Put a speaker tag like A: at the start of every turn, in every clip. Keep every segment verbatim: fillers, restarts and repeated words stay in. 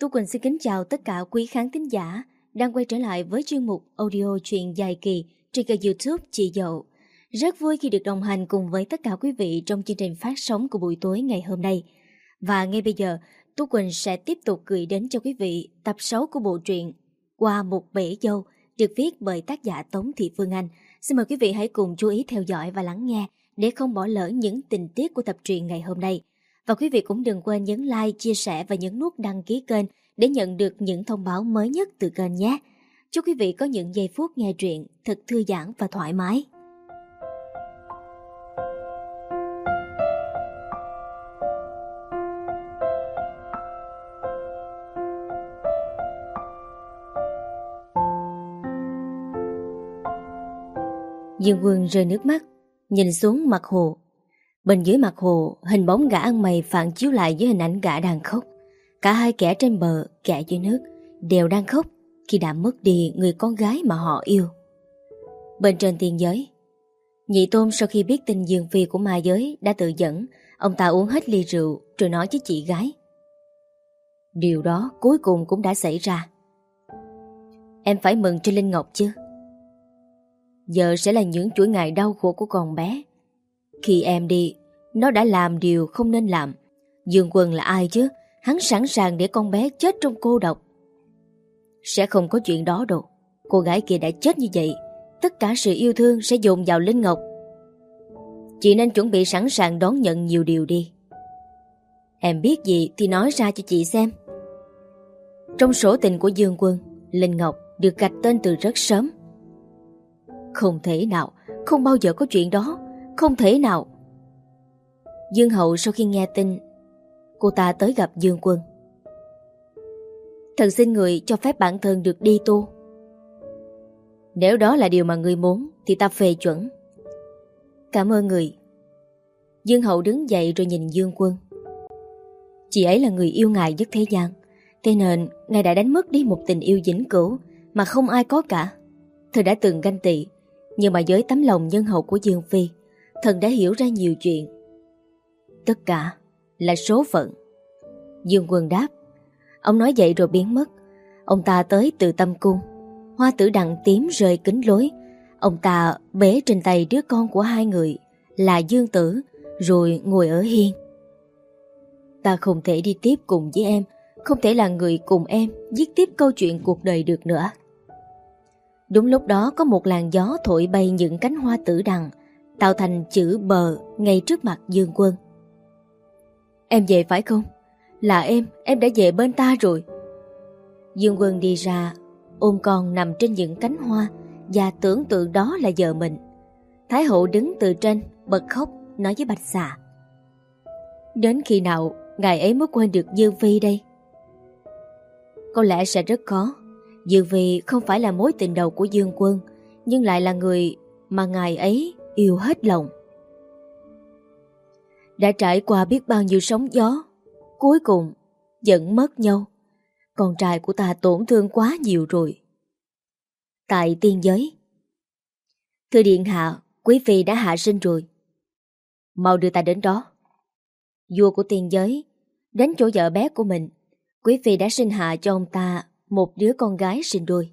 A: Tú Quỳnh xin kính chào tất cả quý khán thính giả đang quay trở lại với chuyên mục audio truyện dài kỳ trên kênh YouTube Chị Dậu. Rất vui khi được đồng hành cùng với tất cả quý vị trong chương trình phát sóng của buổi tối ngày hôm nay. Và ngay bây giờ, Tú Quỳnh sẽ tiếp tục gửi đến cho quý vị tập sáu của bộ truyện Qua một bể dâu được viết bởi tác giả Tống Thị Phương Anh. Xin mời quý vị hãy cùng chú ý theo dõi và lắng nghe để không bỏ lỡ những tình tiết của tập truyện ngày hôm nay. Và quý vị cũng đừng quên nhấn like, chia sẻ và nhấn nút đăng ký kênh để nhận được những thông báo mới nhất từ kênh nhé. Chúc quý vị có những giây phút nghe truyện thật thư giãn và thoải mái. Dương Quân rơi nước mắt, nhìn xuống mặt hồ. Bên dưới mặt hồ, hình bóng gã ăn mày phản chiếu lại với hình ảnh gã đang khóc. Cả hai kẻ trên bờ, kẻ dưới nước đều đang khóc khi đã mất đi người con gái mà họ yêu. Bên trên tiên giới, Nhị Tôn sau khi biết tin Dương Phi của ma giới đã tự dẫn, ông ta uống hết ly rượu rồi nói với chị gái: điều đó cuối cùng cũng đã xảy ra. Em phải mừng cho Linh Ngọc chứ. Giờ sẽ là những chuỗi ngày đau khổ của con bé. Khi em đi, nó đã làm điều không nên làm. Dương Quân là ai chứ? Hắn sẵn sàng để con bé chết trong cô độc. Sẽ không có chuyện đó đâu. Cô gái kia đã chết như vậy, tất cả sự yêu thương sẽ dồn vào Linh Ngọc. Chị nên chuẩn bị sẵn sàng đón nhận nhiều điều đi. Em biết gì thì nói ra cho chị xem. Trong sổ tình của Dương Quân, Linh Ngọc được gạch tên từ rất sớm. Không thể nào, không bao giờ có chuyện đó. Không thể nào. Dương Hậu sau khi nghe tin, cô ta tới gặp Dương Quân. Thần xin người cho phép bản thân được đi tu. Nếu đó là điều mà người muốn thì ta phê chuẩn. Cảm ơn người. Dương Hậu đứng dậy rồi nhìn Dương Quân. Chị ấy là người yêu ngài nhất thế gian, thế nên ngài đã đánh mất đi một tình yêu vĩnh cửu mà không ai có cả. Thần đã từng ganh tị, nhưng mà với tấm lòng nhân hậu của Dương Phi, thần đã hiểu ra nhiều chuyện. Tất cả là số phận. Dương Quân đáp. Ông nói vậy rồi biến mất. Ông ta tới từ Tâm Cung. Hoa tử đằng tím rơi kính lối. Ông ta bế trên tay đứa con của hai người là Dương Tử, rồi ngồi ở hiên. Ta không thể đi tiếp cùng với em, không thể là người cùng em viết tiếp câu chuyện cuộc đời được nữa. Đúng lúc đó có một làn gió thổi bay những cánh hoa tử đằng, tạo thành chữ bờ ngay trước mặt Dương Quân. Em về phải không? Là em, em đã về bên ta rồi. Dương Quân đi ra, ôm con nằm trên những cánh hoa và tưởng tượng đó là vợ mình. Thái hậu đứng từ trên, bật khóc, nói với Bạch Xà: đến khi nào ngài ấy mới quên được Dương Phi đây? Có lẽ sẽ rất khó. Dương Phi không phải là mối tình đầu của Dương Quân, nhưng lại là người mà ngài ấy yêu hết lòng. Đã trải qua biết bao nhiêu sóng gió, cuối cùng vẫn mất nhau. Con trai của ta tổn thương quá nhiều rồi. Tại tiên giới. Thưa điện hạ, quý phi đã hạ sinh rồi. Mau đưa ta đến đó. Vua của tiên giới đến chỗ vợ bé của mình. Quý phi đã sinh hạ cho ông ta một đứa con gái sinh đôi.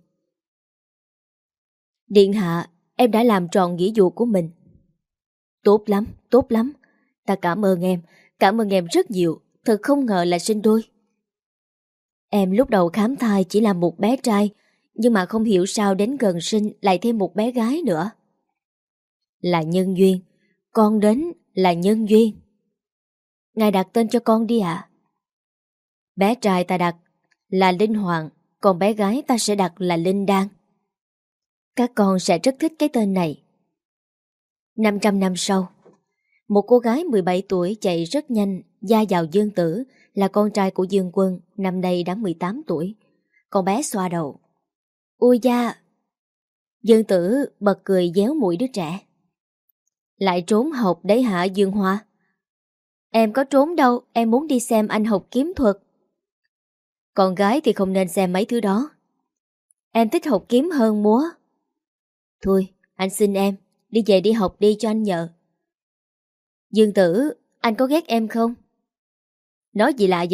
A: Điện hạ, em đã làm tròn nghĩa vụ của mình. Tốt lắm, tốt lắm. Ta cảm ơn em, cảm ơn em rất nhiều. Thật không ngờ là sinh đôi. Em lúc đầu khám thai chỉ là một bé trai, nhưng mà không hiểu sao đến gần sinh lại thêm một bé gái nữa. Là nhân duyên, con đến là nhân duyên. Ngài đặt tên cho con đi ạ. Bé trai ta đặt là Linh Hoàng, còn bé gái ta sẽ đặt là Linh Đan. Các con sẽ rất thích cái tên này. năm trăm năm sau, một cô gái mười bảy tuổi chạy rất nhanh gia vào Dương Tử, là con trai của Dương Quân, năm nay đã mười tám tuổi. Con bé xoa đầu. Ui da! Dương Tử bật cười déo mũi đứa trẻ. Lại trốn học đấy hả Dương Hoa? Em có trốn đâu, em muốn đi xem anh học kiếm thuật. Con gái thì không nên xem mấy thứ đó. Em thích học kiếm hơn múa. Thôi, anh xin em, đi về đi học đi cho anh nhờ. Dương Tử, anh có ghét em không? Nói gì lạ vậy?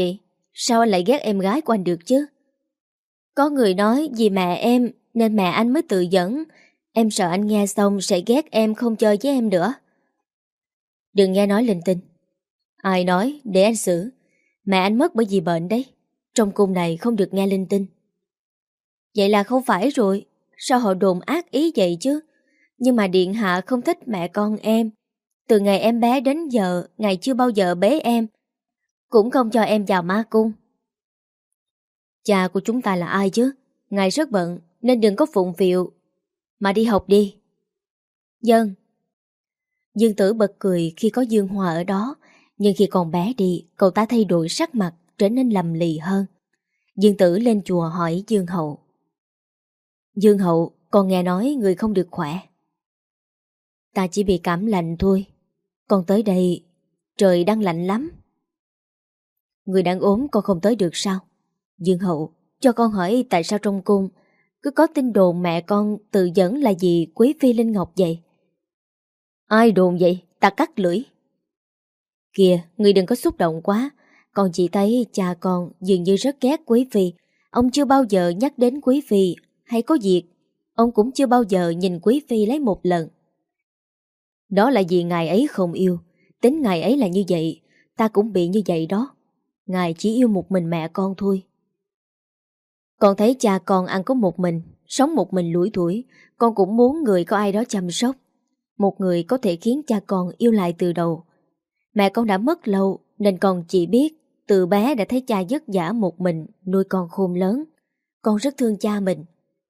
A: sao anh lại ghét em gái của anh được chứ? Có người nói vì mẹ em nên mẹ anh mới tự dẫn. Em sợ anh nghe xong sẽ ghét em, không chơi với em nữa. Đừng nghe nói linh tinh. Ai nói, để anh xử. Mẹ anh mất bởi vì bệnh đấy. Trong cung này không được nghe linh tinh. Vậy là không phải rồi. Sao họ đồn ác ý vậy chứ? Nhưng mà điện hạ không thích mẹ con em. Từ ngày em bé đến giờ, ngài chưa bao giờ bế em, cũng không cho em vào ma cung. Cha của chúng ta là ai chứ? Ngài rất bận nên đừng có phụng phịu, mà đi học đi. Dân. Dương Tử bật cười khi có Dương Hòa ở đó, nhưng khi còn bé đi, cậu ta thay đổi sắc mặt, trở nên lầm lì hơn. Dương Tử lên chùa hỏi Dương Hậu. Dương Hậu, con nghe nói người không được khỏe. Ta chỉ bị cảm lạnh thôi. Con tới đây, trời đang lạnh lắm. Người đang ốm con không tới được sao? Dương Hậu, cho con hỏi tại sao trong cung cứ có tin đồn mẹ con tự dẫn là gì Quý Phi Linh Ngọc vậy? Ai đồn vậy? Ta cắt lưỡi. Kìa, người đừng có xúc động quá. Con chỉ thấy cha con dường như rất ghét Quý Phi. Ông chưa bao giờ nhắc đến Quý Phi, hay có việc ông cũng chưa bao giờ nhìn Quý Phi lấy một lần. Đó là vì ngài ấy không yêu. Tính ngài ấy là như vậy, ta cũng bị như vậy đó. Ngài chỉ yêu một mình mẹ con thôi. Con thấy cha con ăn có một mình, sống một mình lủi thủi. Con cũng muốn người có ai đó chăm sóc, một người có thể khiến cha con yêu lại từ đầu. Mẹ con đã mất lâu nên con chỉ biết từ bé đã thấy cha vất vả một mình nuôi con khôn lớn. Con rất thương cha mình.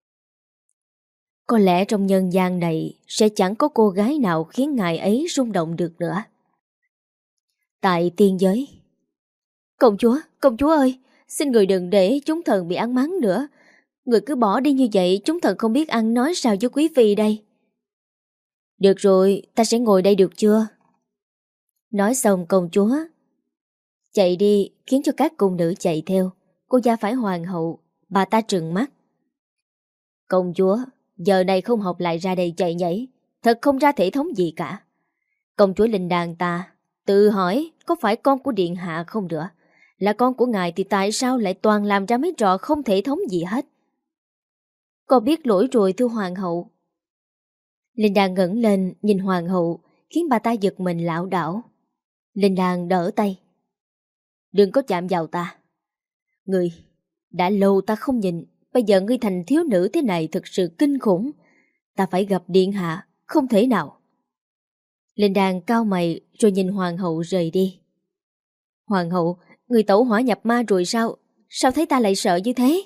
A: Có lẽ trong nhân gian này sẽ chẳng có cô gái nào khiến ngài ấy rung động được nữa. Tại tiên giới. Công chúa, công chúa ơi, xin người đừng để chúng thần bị ăn mắng nữa. Người cứ bỏ đi như vậy, chúng thần không biết ăn nói sao với quý phi đây. Được rồi, ta sẽ ngồi đây được chưa? Nói xong công chúa chạy đi, khiến cho các cung nữ chạy theo. Cô gia phải hoàng hậu, bà ta trừng mắt. Công chúa, giờ này không học lại ra đây chạy nhảy, thật không ra thể thống gì cả. Công chúa Linh Đàn ta tự hỏi có phải con của điện hạ không nữa? Là con của ngài thì tại sao lại toàn làm ra mấy trò không thể thống gì hết? Con biết lỗi rồi thưa hoàng hậu. Linh Đàn ngẩng lên nhìn hoàng hậu, khiến bà ta giật mình lảo đảo. Linh Đàn đỡ tay. Đừng có chạm vào ta. Ngươi, đã lâu ta không nhìn, bây giờ ngươi thành thiếu nữ thế này thực sự kinh khủng. Ta phải gặp điện hạ, không thể nào. Linh Đàn cau mày rồi nhìn hoàng hậu rời đi. Hoàng hậu, người tẩu hỏa nhập ma rồi sao? Sao thấy ta lại sợ như thế?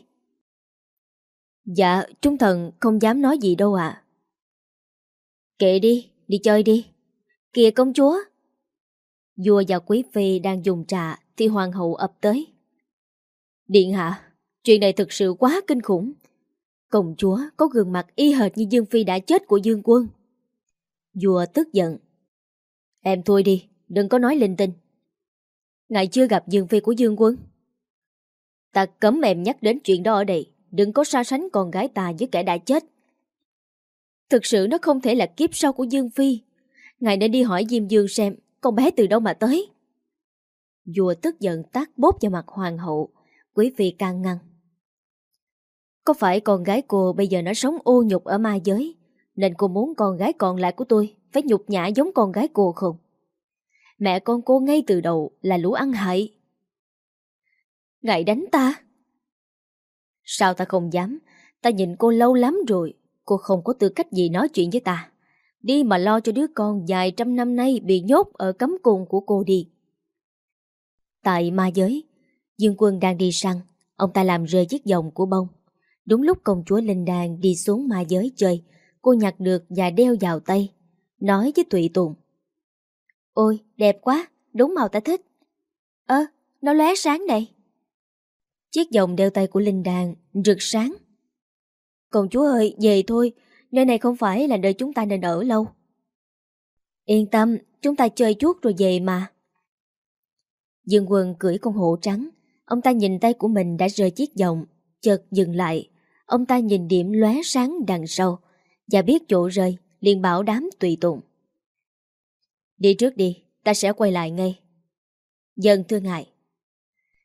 A: Dạ, chúng thần không dám nói gì đâu ạ. Kệ đi, đi chơi đi. Kìa công chúa. Vua và quý phi đang dùng trà thì hoàng hậu ập tới. Điện hạ, chuyện này thực sự quá kinh khủng. Công chúa có gương mặt y hệt như Dương Phi đã chết của Dương Quân. Vua tức giận. Em thôi đi, đừng có nói linh tinh. Ngài chưa gặp Dương Phi của Dương Quân. Ta cấm em nhắc đến chuyện đó ở đây. Đừng có so sánh con gái ta với kẻ đã chết. Thực sự nó không thể là kiếp sau của Dương Phi. Ngài nên đi hỏi Diêm Dương xem con bé từ đâu mà tới. Vua tức giận tát bốp vào mặt hoàng hậu. Quý phi can ngăn. Có phải con gái cô bây giờ nó sống ô nhục ở ma giới, nên cô muốn con gái còn lại của tôi phải nhục nhã giống con gái cô không? Mẹ con cô ngay từ đầu là lũ ăn hại. Ngài đánh ta? Sao ta không dám? Ta nhìn cô lâu lắm rồi. Cô không có tư cách gì nói chuyện với ta. Đi mà lo cho đứa con vài trăm năm nay bị nhốt ở cấm cung của cô đi. Tại ma giới, Dương Quân đang đi săn. Ông ta làm rơi chiếc vòng của bông. Đúng lúc công chúa Linh Đàn đi xuống ma giới chơi, cô nhặt được và đeo vào tay, nói với Tụy Tùng. Ôi, đẹp quá, đúng màu ta thích. Ơ, nó lóe sáng này. Chiếc vòng đeo tay của Linh Đàn rực sáng. Công chúa ơi, về thôi, nơi này không phải là nơi chúng ta nên ở lâu. Yên tâm, chúng ta chơi chút rồi về mà. Dương Quân cưỡi con hổ trắng. Ông ta nhìn tay của mình đã rơi chiếc vòng, chợt dừng lại. Ông ta nhìn điểm lóe sáng đằng sau và biết chỗ rơi, liền bảo đám Tùy Tùng. Đi trước đi, ta sẽ quay lại ngay. Dân thưa ngài.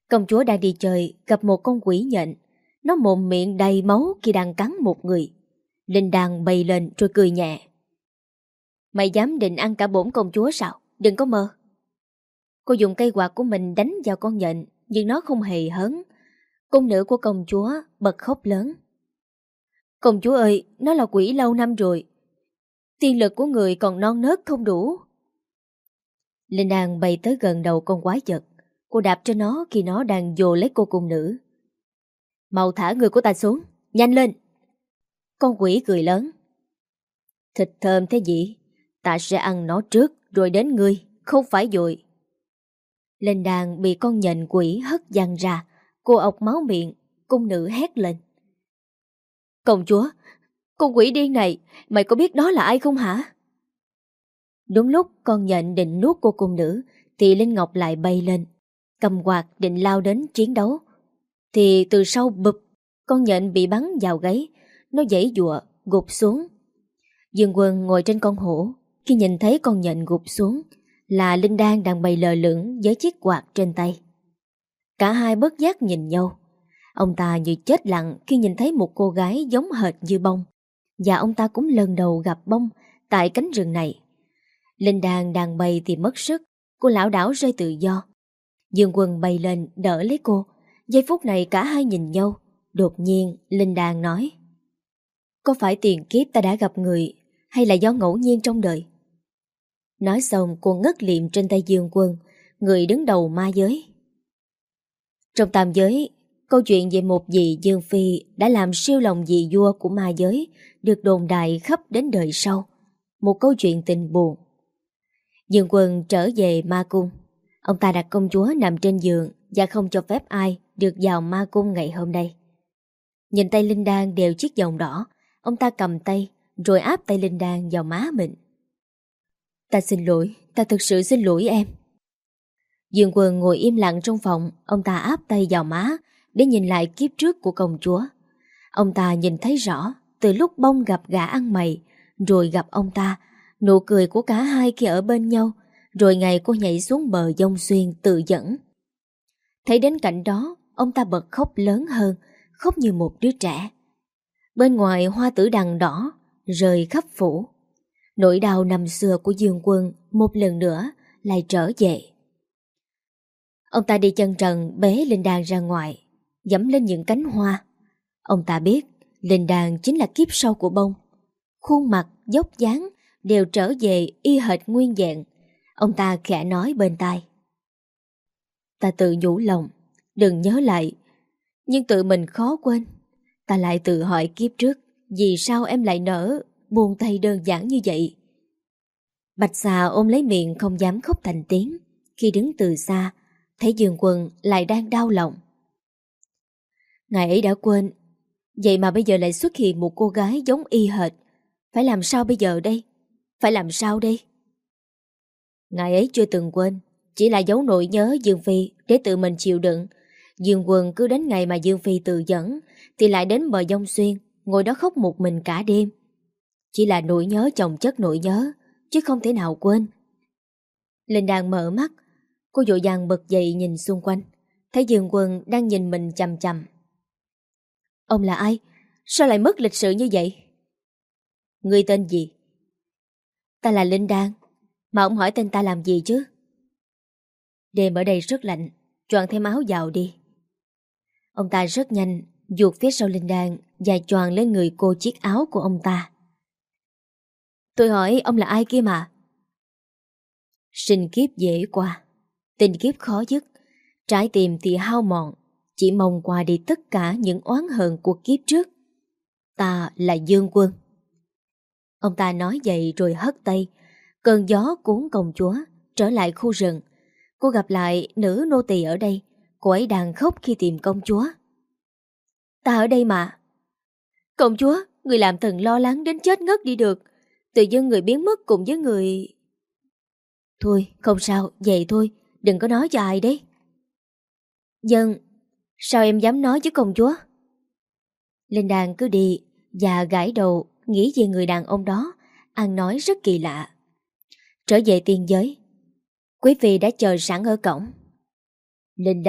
A: Công chúa đang đi chơi gặp một con quỷ nhện. Nó mồm miệng đầy máu khi đang cắn một người. Linh Đan bay lên rồi cười nhẹ. Mày dám định ăn cả bổn công chúa sao? Đừng có mơ. Cô dùng cây quạt của mình đánh vào con nhện, nhưng nó không hề hớn. Cung nữ của công chúa bật khóc lớn. Công chúa ơi, nó là quỷ lâu năm rồi. Tiên lực của người còn non nớt không đủ. Linh Đan bay tới gần đầu con quái vật. Cô đạp cho nó khi nó đang dồ lấy cô cung nữ. Mau thả người của ta xuống, nhanh lên. Con quỷ cười lớn. Thịt thơm thế gì? Ta sẽ ăn nó trước rồi đến ngươi, không phải dội. Linh Đan bị con nhện quỷ hất văng ra. Cô ọc máu miệng. Cung nữ hét lên. Công chúa, con quỷ điên này, mày có biết đó là ai không hả? Đúng lúc con nhện định nuốt cô cung nữ thì Linh Ngọc lại bay lên, cầm quạt định lao đến chiến đấu. Thì từ sau bụp, con nhện bị bắn vào gáy. Nó giãy giụa gục xuống. Dương Quân ngồi trên con hổ. Khi nhìn thấy con nhện gục xuống là Linh Đan đang bay lờ lửng với chiếc quạt trên tay. Cả hai bất giác nhìn nhau. Ông ta như chết lặng khi nhìn thấy một cô gái giống hệt như bông. Và ông ta cũng lần đầu gặp bông tại cánh rừng này. Linh Đan đang bay thì mất sức. Cô lảo đảo rơi tự do. Dương Quân bay lên đỡ lấy cô. Giây phút này cả hai nhìn nhau. Đột nhiên Linh Đan nói. Có phải tiền kiếp ta đã gặp người, hay là do ngẫu nhiên trong đời? Nói xong cô ngất liệm trên tay Dương Quân, người đứng đầu ma giới. Trong tam giới, câu chuyện về một vị Dương Phi đã làm siêu lòng vị vua của ma giới được đồn đại khắp đến đời sau. Một câu chuyện tình buồn. Dương Quân trở về ma cung. Ông ta đặt công chúa nằm trên giường và không cho phép ai được vào ma cung ngày hôm nay. Nhìn tay Linh Đan đều chiếc vòng đỏ, ông ta cầm tay rồi áp tay Linh Đan vào má mình. Ta xin lỗi, ta thực sự xin lỗi em. Dương Quân ngồi im lặng trong phòng. Ông ta áp tay vào má để nhìn lại kiếp trước của công chúa. Ông ta nhìn thấy rõ từ lúc bông gặp gã ăn mày, rồi gặp ông ta, nụ cười của cả hai khi ở bên nhau, rồi ngày cô nhảy xuống bờ Dông Xuyên tự dẫn. Thấy đến cảnh đó, ông ta bật khóc lớn hơn, khóc như một đứa trẻ. Bên ngoài hoa tử đằng đỏ rơi khắp phủ. Nỗi đau năm xưa của Dương Quân một lần nữa lại trở về. Ông ta đi chân trần bế Linh Đan ra ngoài, dẫm lên những cánh hoa. Ông ta biết Linh Đan chính là kiếp sau của bông. Khuôn mặt, dốc dáng đều trở về y hệt nguyên vẹn. Ông ta khẽ nói bên tai. Ta tự nhủ lòng, đừng nhớ lại. Nhưng tự mình khó quên. Ta lại tự hỏi kiếp trước, vì sao em lại nỡ buông tay đơn giản như vậy? Bạch Xà ôm lấy miệng không dám khóc thành tiếng. Khi đứng từ xa, thấy Dương Quân lại đang đau lòng. Ngày ấy đã quên, vậy mà bây giờ lại xuất hiện một cô gái giống y hệt. Phải làm sao bây giờ đây? Phải làm sao đây? Ngày ấy chưa từng quên, chỉ là giấu nỗi nhớ Dương Phi để tự mình chịu đựng. Dương Quân cứ đến ngày mà Dương Phi tự dẫn thì lại đến bờ Dông Xuyên, ngồi đó khóc một mình cả đêm. Chỉ là nỗi nhớ chồng chất nỗi nhớ, chứ không thể nào quên. Linh Đan mở mắt, cô vội vàng bật dậy nhìn xung quanh, thấy Dương Quân đang nhìn mình chằm chằm. Ông là ai? Sao lại mất lịch sự như vậy? Ngươi tên gì? Ta là Linh Đan. Mà ông hỏi tên ta làm gì chứ? Đêm ở đây rất lạnh, choàng thêm áo vào đi. Ông ta rất nhanh vuột phía sau Linh Đan và choàng lên người cô chiếc áo của ông ta. Tôi hỏi ông là ai kia mà? Sinh kiếp dễ qua, tình kiếp khó dứt, trái tim thì hao mòn, chỉ mong qua đi tất cả những oán hận của kiếp trước. Ta là Dương Quân. Ông ta nói vậy rồi hất tay. Cơn gió cuốn công chúa trở lại khu rừng. Cô gặp lại nữ nô tỳ ở đây. Cô ấy đang khóc khi tìm công chúa. Ta ở đây mà. Công chúa, người làm thần lo lắng đến chết ngất đi được. Tự dưng người biến mất cùng với người... Thôi, không sao, vậy thôi, đừng có nói cho ai đấy. Dân, sao em dám nói với công chúa? Linh Đan cứ đi và gãi đầu, nghĩ về người đàn ông đó, ăn nói rất kỳ lạ. Trở về tiên giới, quý phi đã chờ sẵn ở cổng. Linh Đan,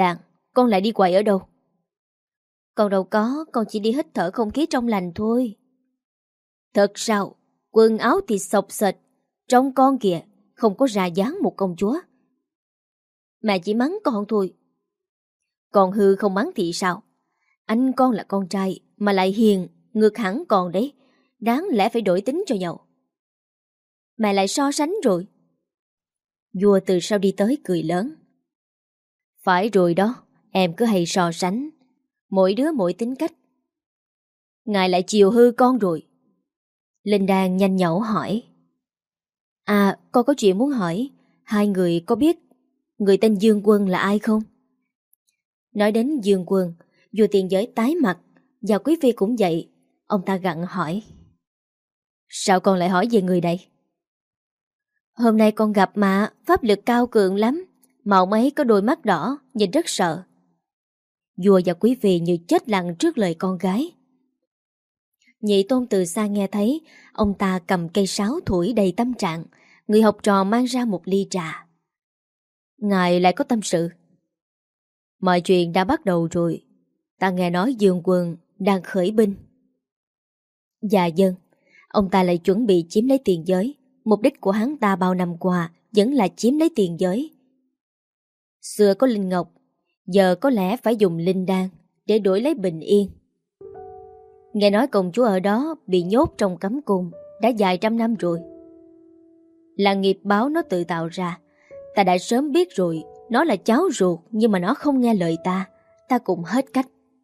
A: con lại đi quậy ở đâu? Con đâu có, con chỉ đi hít thở không khí trong lành thôi. Thật sao? Quần áo thì xộc xệch, trông con kìa, không có ra dáng một công chúa. Mẹ chỉ mắng con thôi. Con hư không mắng thì sao? Anh con là con trai mà lại hiền, ngược hẳn con đấy. Đáng lẽ phải đổi tính cho nhau. Mẹ lại so sánh rồi. Vua từ sau đi tới cười lớn. Phải rồi đó, em cứ hay so sánh. Mỗi đứa mỗi tính cách. Ngài lại chiều hư con rồi. Linh Đan nhanh nhẩu hỏi. À, con có chuyện muốn hỏi. Hai người có biết người tên Dương Quân là ai không? Nói đến Dương Quân, vua tiền giới tái mặt, và quý phi cũng vậy. Ông ta gặng hỏi. Sao con lại hỏi về người này? Hôm nay con gặp mà, pháp lực cao cường lắm, mà ông ấy có đôi mắt đỏ, nhìn rất sợ. Vua và quý phi như chết lặng trước lời con gái. Nhị tôn từ xa nghe thấy, ông ta cầm cây sáo thổi đầy tâm trạng. Người học trò mang ra một ly trà. Ngài lại có tâm sự. Mọi chuyện đã bắt đầu rồi. Ta nghe nói Dương Quân đang khởi binh. Dạ dân, ông ta lại chuẩn bị chiếm lấy tiền giới. Mục đích của hắn ta bao năm qua vẫn là chiếm lấy tiền giới. Xưa có linh ngọc, giờ có lẽ phải dùng linh đan để đổi lấy bình yên. Nghe nói công chúa ở đó bị nhốt trong cấm cung đã dài trăm năm rồi. Là nghiệp báo nó tự tạo ra. Ta đã sớm biết rồi, nó là cháu ruột, nhưng mà nó không nghe lời ta. Ta cũng hết cách.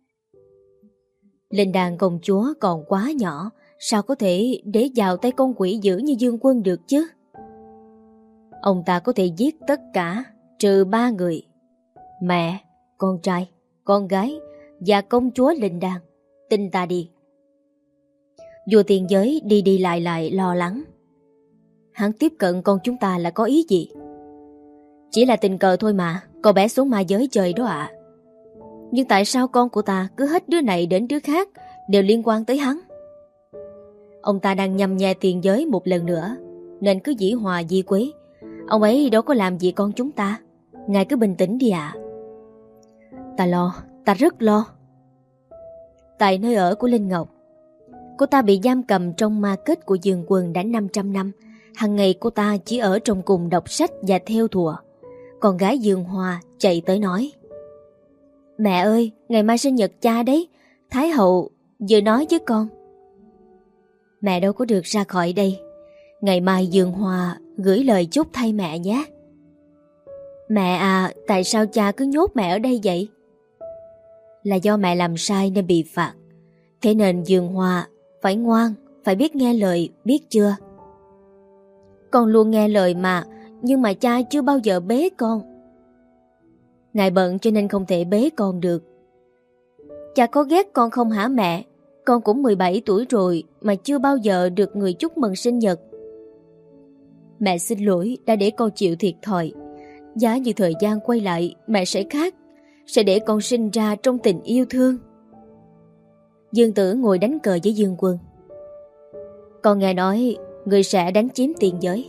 A: Linh đàn công chúa còn quá nhỏ, sao có thể để vào tay con quỷ dữ như Dương Quân được chứ? Ông ta có thể giết tất cả, trừ ba người: mẹ, con trai, con gái và công chúa Linh đàn. Tin ta đi. Vua tiền giới đi đi lại lại lo lắng. Hắn tiếp cận con chúng ta là có ý gì? Chỉ là tình cờ thôi mà, cậu bé xuống ma giới chơi đó ạ. Nhưng tại sao con của ta cứ hết đứa này đến đứa khác đều liên quan tới hắn? Ông ta đang nhằm nhè tiền giới một lần nữa, nên cứ dĩ hòa vi quý. Ông ấy đâu có làm gì con chúng ta. Ngài cứ bình tĩnh đi ạ. Ta lo, ta rất lo. Tại nơi ở của Linh Ngọc, cô ta bị giam cầm trong ma kết của Dương Quân đã năm trăm năm. Hằng ngày cô ta chỉ ở trong cùng đọc sách và theo thùa. Con gái Dương Hoa chạy tới nói: Mẹ ơi, ngày mai sinh nhật cha đấy, Thái hậu vừa nói với con. Mẹ đâu có được ra khỏi đây. Ngày mai Dương Hoa gửi lời chúc thay mẹ nhé. Mẹ à, tại sao cha cứ nhốt mẹ ở đây vậy? Là do mẹ làm sai nên bị phạt. Thế nên Dương Hoa phải ngoan, phải biết nghe lời, biết chưa? Con luôn nghe lời mà, nhưng mà cha chưa bao giờ bế con. Ngài bận cho nên không thể bế con được. Cha có ghét con không hả mẹ? Con cũng mười bảy tuổi rồi mà chưa bao giờ được người chúc mừng sinh nhật. Mẹ xin lỗi đã để con chịu thiệt thòi. Giá như thời gian quay lại, mẹ sẽ khác. Sẽ để con sinh ra trong tình yêu thương. Dương Tử ngồi đánh cờ với Dương Quân. Con nghe nói người sẽ đánh chiếm tiền giới.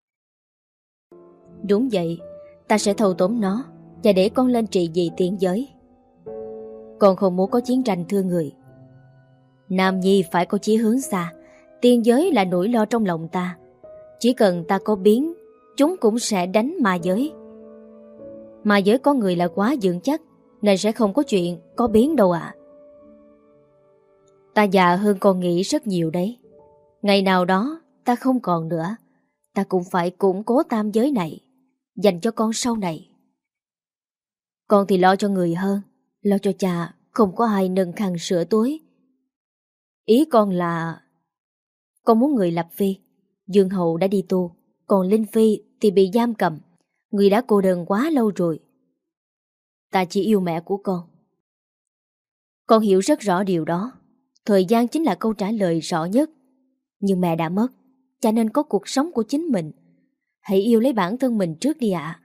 A: Đúng vậy, ta sẽ thâu tóm nó và để con lên trị vì tiền giới. Con không muốn có chiến tranh thương người. Nam nhi phải có chí hướng xa. Tiền giới là nỗi lo trong lòng ta. Chỉ cần ta có biến, chúng cũng sẽ đánh ma giới. Ma giới có người là quá vững chắc, nên sẽ không có chuyện có biến đâu ạ. Ta già hơn con nghĩ rất nhiều đấy. Ngày nào đó ta không còn nữa, ta cũng phải củng cố tam giới này, dành cho con sau này. Con thì lo cho người hơn, lo cho cha không có ai nâng khăn sửa túi. Ý con là con muốn người lập phi. Dương hậu đã đi tu, còn Linh Phi thì bị giam cầm. Người đã cô đơn quá lâu rồi. Ta chỉ yêu mẹ của con. Con hiểu rất rõ điều đó. Thời gian chính là câu trả lời rõ nhất. Nhưng mẹ đã mất, cho nên có cuộc sống của chính mình. Hãy yêu lấy bản thân mình trước đi ạ.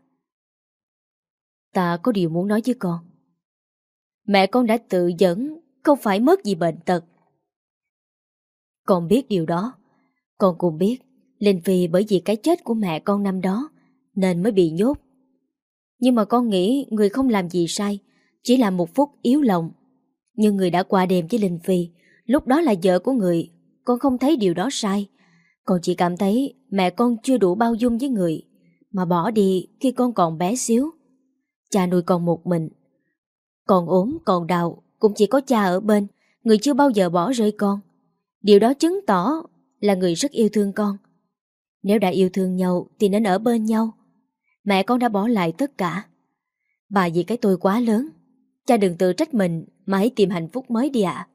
A: Ta có điều muốn nói với con. Mẹ con đã tự dẫn, không phải mất vì bệnh tật. Con biết điều đó. Con cũng biết Linh Phi bởi vì cái chết của mẹ con năm đó nên mới bị nhốt. Nhưng mà con nghĩ người không làm gì sai chỉ là một phút yếu lòng. Nhưng người đã qua đêm với Linh Phi, lúc đó là vợ của người, con không thấy điều đó sai. Con chỉ cảm thấy mẹ con chưa đủ bao dung với người, mà bỏ đi khi con còn bé xíu. Cha nuôi con một mình, còn ốm còn đau cũng chỉ có cha ở bên, người chưa bao giờ bỏ rơi con. Điều đó chứng tỏ là người rất yêu thương con. Nếu đã yêu thương nhau thì nên ở bên nhau. Mẹ con đã bỏ lại tất cả. Bà vì cái tôi quá lớn, cha đừng tự trách mình mà hãy tìm hạnh phúc mới đi ạ.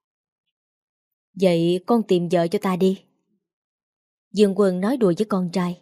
A: Vậy con tìm vợ cho ta đi. Dương Quân nói đùa với con trai.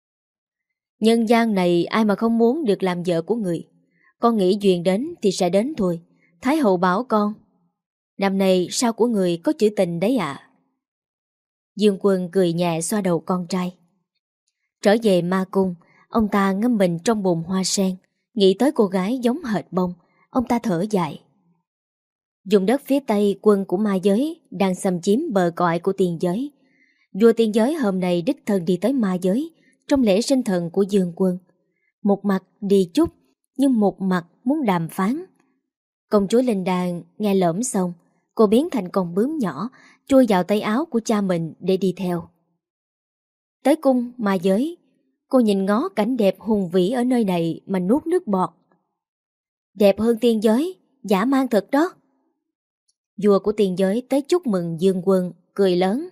A: Nhân gian này ai mà không muốn được làm vợ của người. Con nghĩ duyên đến thì sẽ đến thôi. Thái hậu bảo con, năm nay sao của người có chữ tình đấy ạ. Dương Quân cười nhẹ xoa đầu con trai. Trở về ma cung, ông ta ngâm mình trong bùn hoa sen, nghĩ tới cô gái giống hệt bông. Ông ta thở dài. Vùng đất phía tây, quân của ma giới đang xâm chiếm bờ cõi của tiên giới. Vua tiên giới hôm nay đích thân đi tới ma giới trong lễ sinh thần của Dương Quân. Một mặt đi chúc, nhưng một mặt muốn đàm phán. Công chúa Linh Đan nghe lỡm xong, cô biến thành con bướm nhỏ, chui vào tay áo của cha mình để đi theo. Tới cung ma giới, cô nhìn ngó cảnh đẹp hùng vĩ ở nơi này mà nuốt nước bọt. Đẹp hơn tiên giới, dã man thật đó. Vua của tiên giới tới chúc mừng Dương Quân, cười lớn.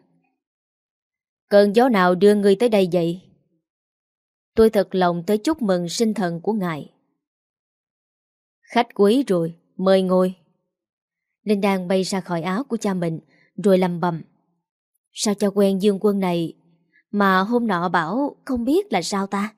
A: Cơn gió nào đưa ngươi tới đây vậy? Tôi thật lòng tới chúc mừng sinh thần của ngài. Khách quý rồi, mời ngồi. Linh Đan bay ra khỏi áo của cha mình, rồi lầm bầm. Sao cha quen Dương Quân này mà hôm nọ bảo không biết là sao ta?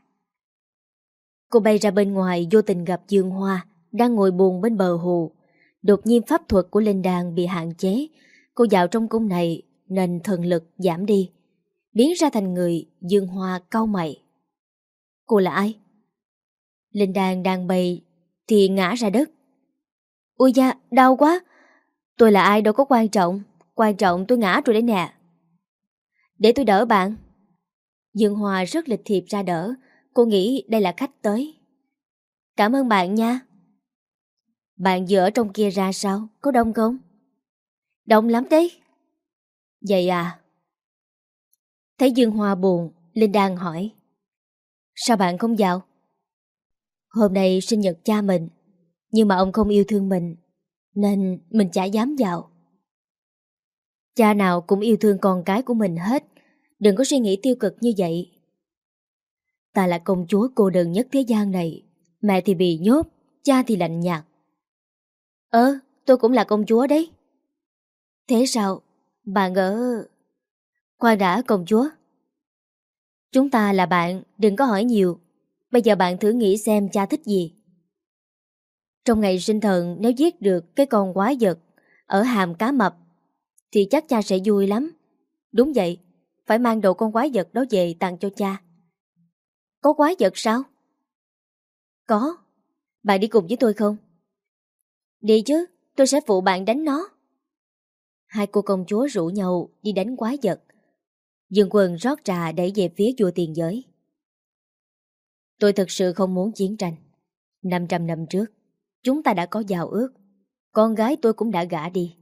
A: Cô bay ra bên ngoài vô tình gặp Dương Hoa đang ngồi buồn bên bờ hồ. Đột nhiên pháp thuật của Linh Đan bị hạn chế. Cô vào trong cung này nên thần lực giảm đi, biến ra thành người. Dương Hoa cau mày. Cô là ai? Linh Đan đang bay thì ngã ra đất. Ui da, đau quá. Tôi là ai đâu có quan trọng. Quan trọng tôi ngã rồi đấy nè. Để tôi đỡ bạn. Dương Hoa rất lịch thiệp ra đỡ. Cô nghĩ đây là khách tới. Cảm ơn bạn nha. Bạn vừa ở trong kia ra sao? Có đông không? Đông lắm đấy. Vậy à? Thấy Dương Hoa buồn, Linh Đan hỏi. Sao bạn không vào? Hôm nay sinh nhật cha mình, nhưng mà ông không yêu thương mình, nên mình chả dám vào. Cha nào cũng yêu thương con cái của mình hết. Đừng có suy nghĩ tiêu cực như vậy. Ta là công chúa cô đơn nhất thế gian này. Mẹ thì bị nhốt, cha thì lạnh nhạt. Ờ, tôi cũng là công chúa đấy. Thế sao? Bạn ở... Khoan đã công chúa. Chúng ta là bạn, đừng có hỏi nhiều. Bây giờ bạn thử nghĩ xem cha thích gì. Trong ngày sinh thần, nếu giết được cái con quái vật ở hàm cá mập thì chắc cha sẽ vui lắm. Đúng vậy, phải mang đồ con quái vật đó về tặng cho cha. Có quái vật sao? Có. Bạn đi cùng với tôi không? Đi chứ, tôi sẽ phụ bạn đánh nó. Hai cô công chúa rủ nhau đi đánh quái vật. Dương Quân rót trà đẩy về phía vua tiền giới. Tôi thực sự không muốn chiến tranh. năm trăm năm trước, chúng ta đã có giao ước. Con gái tôi cũng đã gả đi.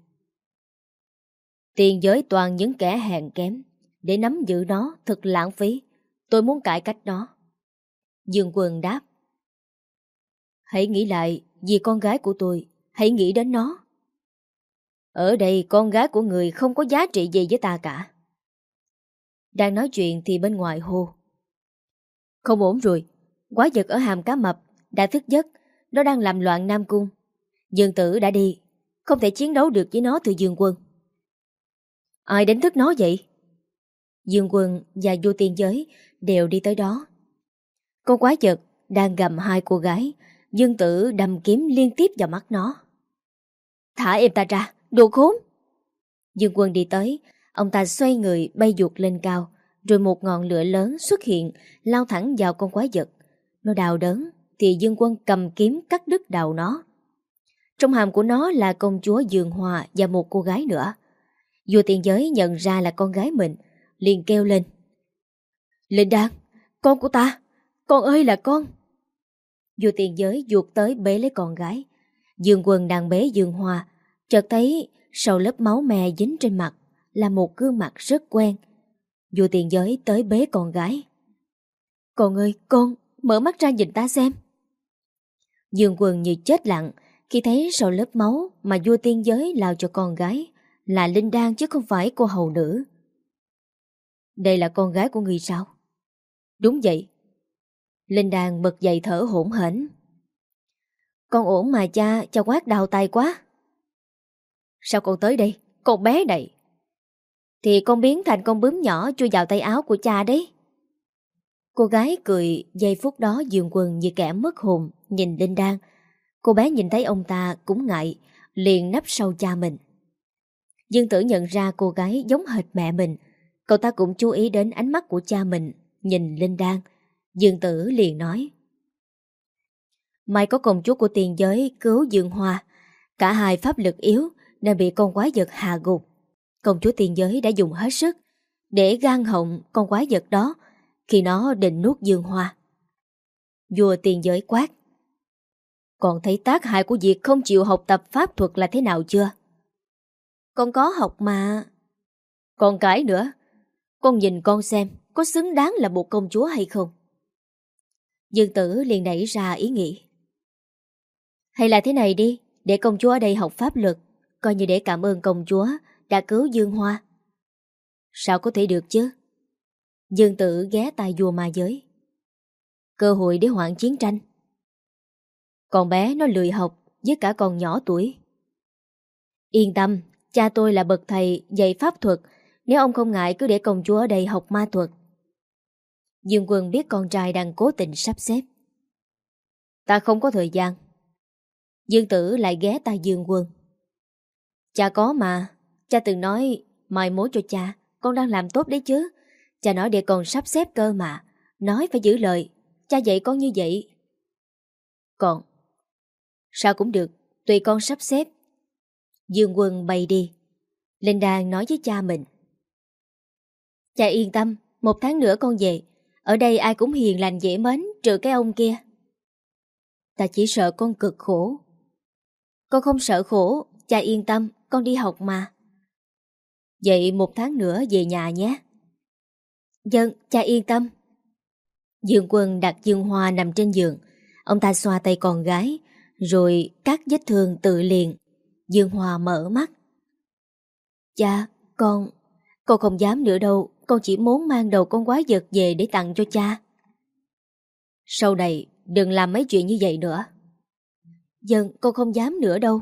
A: Tiền giới toàn những kẻ hèn kém. Để nắm giữ nó thật lãng phí. Tôi muốn cải cách nó. Dương Quân đáp. Hãy nghĩ lại vì con gái của tôi. Hãy nghĩ đến nó. Ở đây con gái của người không có giá trị gì với ta cả. Đang nói chuyện thì bên ngoài hô. Không ổn rồi. Quái vật ở hàm cá mập đã thức giấc. Nó đang làm loạn Nam Cung. Dương Tử đã đi. Không thể chiến đấu được với nó thưa Dương Quân. Ai đánh thức nó vậy? Dương Quân và vua tiên giới đều đi tới đó. Con quái vật đang gầm hai cô gái. Dương Tử đâm kiếm liên tiếp vào mắt nó. Thả em ta ra, đồ khốn! Dương Quân đi tới. Ông ta xoay người bay vụt lên cao. Rồi một ngọn lửa lớn xuất hiện, lao thẳng vào con quái vật. Nó đau đớn thì Dương Quân cầm kiếm cắt đứt đầu nó. Trong hàm của nó là công chúa Dương Hoa và một cô gái nữa. Vua tiên giới nhận ra là con gái mình, liền kêu lên. Linh Đan, con của ta, con ơi là con! Vua tiên giới vuột tới bế lấy con gái. Dương Quân đang bế Dương Hoa, chợt thấy sau lớp máu me dính trên mặt là một gương mặt rất quen. Vua tiền giới tới bế con gái. Con ơi, con, mở mắt ra nhìn ta xem. Dương Quân như chết lặng khi thấy sau lớp máu mà vua tiên giới lao cho con gái là Linh Đan chứ không phải cô hầu nữ. Đây là con gái của người sao? Đúng vậy. Linh Đan bật dậy thở hổn hển. Con ổn mà cha, cha quát đau tay quá. Sao con tới đây, con bé này? Thì con biến thành con bướm nhỏ chui vào tay áo của cha đấy. Cô gái cười, giây phút đó Dương Quân như kẻ mất hồn nhìn Linh Đan. Cô bé nhìn thấy ông ta cũng ngại, liền nấp sau cha mình. Dương Tử nhận ra cô gái giống hệt mẹ mình. Cậu ta cũng chú ý đến ánh mắt của cha mình nhìn Linh Đan. Dương Tử liền nói: May có công chúa của tiền giới cứu Dương Hoa. Cả hai pháp lực yếu nên bị con quái vật hạ gục. Công chúa tiền giới đã dùng hết sức để gan họng con quái vật đó khi nó định nuốt Dương Hoa. Vua tiền giới quát: Con thấy tác hại của việc không chịu học tập pháp thuật là thế nào chưa? Con có học mà. Con cãi nữa. Con nhìn con xem có xứng đáng là một công chúa hay không? Dương Tử liền nảy ra ý nghĩ: Hay là thế này đi, để công chúa ở đây học pháp luật, coi như để cảm ơn công chúa đã cứu Dương Hoa. Sao có thể được chứ? Dương Tử ghé tai vua ma giới: Cơ hội để hoãn chiến tranh. Con bé nó lười học với cả con nhỏ tuổi. Yên tâm, cha tôi là bậc thầy dạy pháp thuật. Nếu ông không ngại cứ để công chúa ở đây học ma thuật. Dương Quân biết con trai đang cố tình sắp xếp. Ta không có thời gian. Dương Tử lại ghé tai Dương Quân: Cha có mà. Cha từng nói mai mối cho cha. Con đang làm tốt đấy chứ. Cha nói để con sắp xếp cơ mà. Nói phải giữ lời. Cha dạy con như vậy. Con sao cũng được, tùy con sắp xếp. Dương Quân bay đi. Linh Đan nói với cha mình: Cha yên tâm, một tháng nữa con về. Ở đây ai cũng hiền lành dễ mến, trừ cái ông kia. Ta chỉ sợ con cực khổ. Con không sợ khổ, cha yên tâm, con đi học mà. Vậy một tháng nữa về nhà nhé. Vâng, cha yên tâm. Dương Quân đặt Dương Hoa nằm trên giường. Ông ta xoa tay con gái, rồi cắt vết thương tự liền. Dương Hoa mở mắt. Cha, con... Con không dám nữa đâu. Con chỉ muốn mang đầu con quái vật về để tặng cho cha. Sau này đừng làm mấy chuyện như vậy nữa. Vâng, con không dám nữa đâu.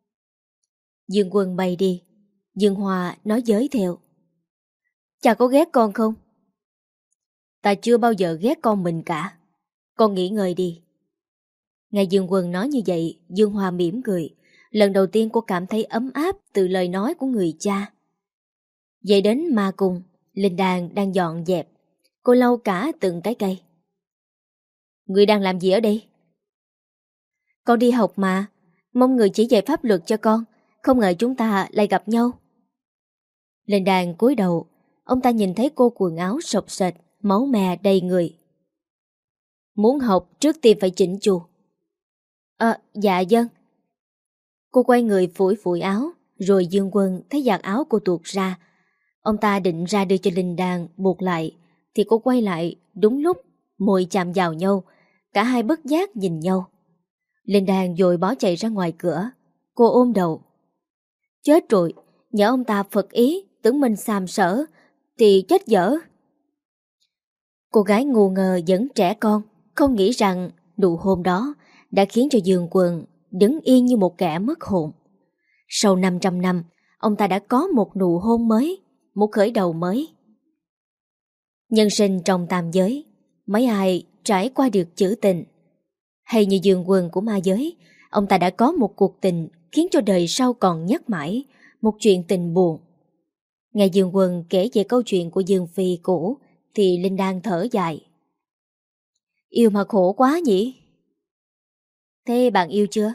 A: Dương Quân bay đi. Dương Hoa nói giới theo: Cha có ghét con không? Ta chưa bao giờ ghét con mình cả. Con nghỉ ngơi đi. Nghe Dương Quân nói như vậy, Dương Hoa mỉm cười. Lần đầu tiên cô cảm thấy ấm áp từ lời nói của người cha. Về đến ma cung, Linh Đan đang dọn dẹp. Cô lau cả từng cái cây. Người đang làm gì ở đây? Con đi học mà. Mong người chỉ dạy pháp luật cho con. Không ngờ chúng ta lại gặp nhau. Linh Đan cúi đầu. Ông ta nhìn thấy cô quần áo sộc sệt, máu me đầy người. Muốn học trước tiên phải chỉnh chu. À, dạ vâng. Cô quay người phủi phủi áo. Rồi Dương Quân thấy giặt áo cô tuột ra. Ông ta định ra đưa cho Linh Đan buộc lại, thì cô quay lại đúng lúc môi chạm vào nhau. Cả hai bất giác nhìn nhau. Linh Đan vội bỏ chạy ra ngoài cửa. Cô ôm đầu. Chết rồi, nhỡ ông ta phật ý tưởng mình xàm sở thì chết dở. Cô gái ngu ngờ vẫn trẻ con, không nghĩ rằng nụ hôn đó đã khiến cho Dương Quân đứng yên như một kẻ mất hồn. Sau năm trăm năm, ông ta đã có một nụ hôn mới, một khởi đầu mới. Nhân sinh trong tam giới, mấy ai trải qua được chữ tình. Hay như Dương Quân của ma giới, ông ta đã có một cuộc tình khiến cho đời sau còn nhắc mãi, một chuyện tình buồn. Nghe Dương Quân kể về câu chuyện của Dương Phi cũ, thì Linh Đan thở dài. Yêu mà khổ quá nhỉ? Thế bạn yêu chưa?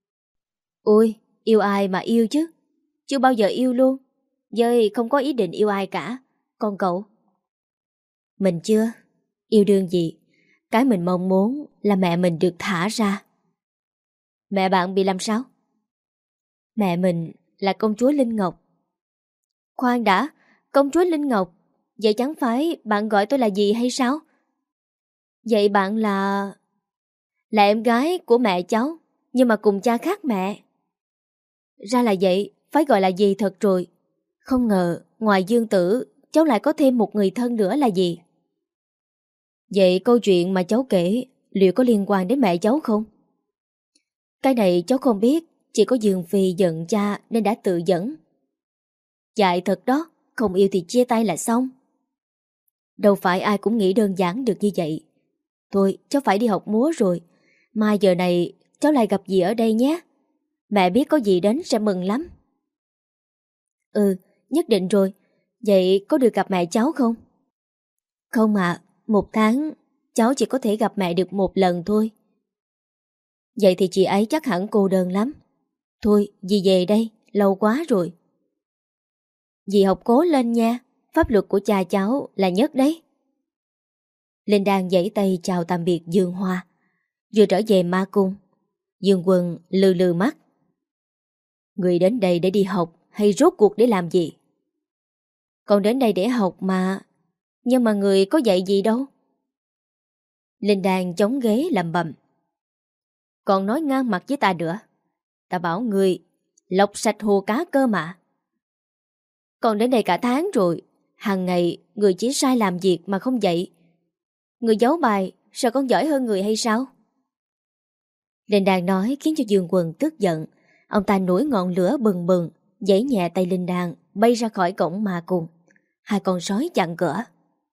A: Ôi, yêu ai mà yêu chứ? Chưa bao giờ yêu luôn. Dơi không có ý định yêu ai cả. Còn cậu? Mình chưa. Yêu đương gì? Cái mình mong muốn là mẹ mình được thả ra. Mẹ bạn bị làm sao? Mẹ mình là công chúa Linh Ngọc. Khoan đã, công chúa Linh Ngọc, vậy chẳng phải bạn gọi tôi là gì hay sao? Vậy bạn là... Là em gái của mẹ cháu, nhưng mà cùng cha khác mẹ. Ra là vậy, phải gọi là gì thật rồi. Không ngờ, ngoài Dương Tử, cháu lại có thêm một người thân nữa là gì? Vậy câu chuyện mà cháu kể liệu có liên quan đến mẹ cháu không? Cái này cháu không biết, chỉ có Dương Phi giận cha nên đã tự dẫn. Dại thật đó, không yêu thì chia tay là xong. Đâu phải ai cũng nghĩ đơn giản được như vậy. Thôi, cháu phải đi học múa rồi. Mai giờ này cháu lại gặp dì ở đây nhé. Mẹ biết có dì đến sẽ mừng lắm. Ừ, nhất định rồi. Vậy có được gặp mẹ cháu không? Không ạ, một tháng cháu chỉ có thể gặp mẹ được một lần thôi. Vậy thì chị ấy chắc hẳn cô đơn lắm. Thôi, dì về đây, lâu quá rồi. Dì học cố lên nha, pháp luật của cha cháu là nhất đấy. Linh đang giãy tay chào tạm biệt Dương Hoa. Vừa trở về ma cung, Dương Quân lừ lừ mắt. Người đến đây để đi học hay rốt cuộc để làm gì? Còn đến đây để học mà. Nhưng mà người có dạy gì đâu. Linh đang chống ghế lầm bầm. Còn nói ngang mặt với ta nữa. Ta bảo người lọc sạch hồ cá cơ mà. Còn đến đây cả tháng rồi, hàng ngày người chỉ sai làm việc mà không dạy. Người giấu bài sao con giỏi hơn người hay sao? Linh Đan nói khiến cho Dương Quân tức giận. Ông ta nổi ngọn lửa bừng bừng, giãy nhẹ tay Linh Đan bay ra khỏi cổng ma cung. Hai con sói chặn cửa.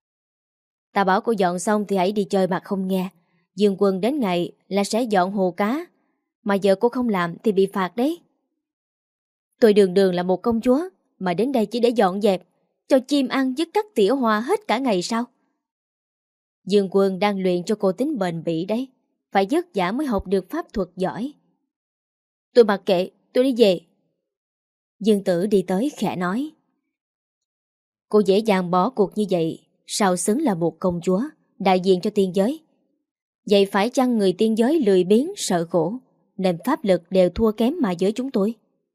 A: Ta bảo cô dọn xong thì hãy đi chơi mà không nghe. Dương Quân đến ngày là sẽ dọn hồ cá, mà giờ cô không làm thì bị phạt đấy. Tôi đường đường là một công chúa mà đến đây chỉ để dọn dẹp, cho chim ăn dứt cắt tỉa hoa hết cả ngày sao? Dương Quân đang luyện cho cô tính bền bỉ đấy, phải vất vả mới học được pháp thuật giỏi. Tôi mặc kệ, tôi đi về. Dương Tử đi tới khẽ nói. Cô dễ dàng bỏ cuộc như vậy, sao xứng là một công chúa, đại diện cho tiên giới? Vậy phải chăng người tiên giới lười biếng, sợ khổ, nên pháp lực đều thua kém mà giới chúng tôi?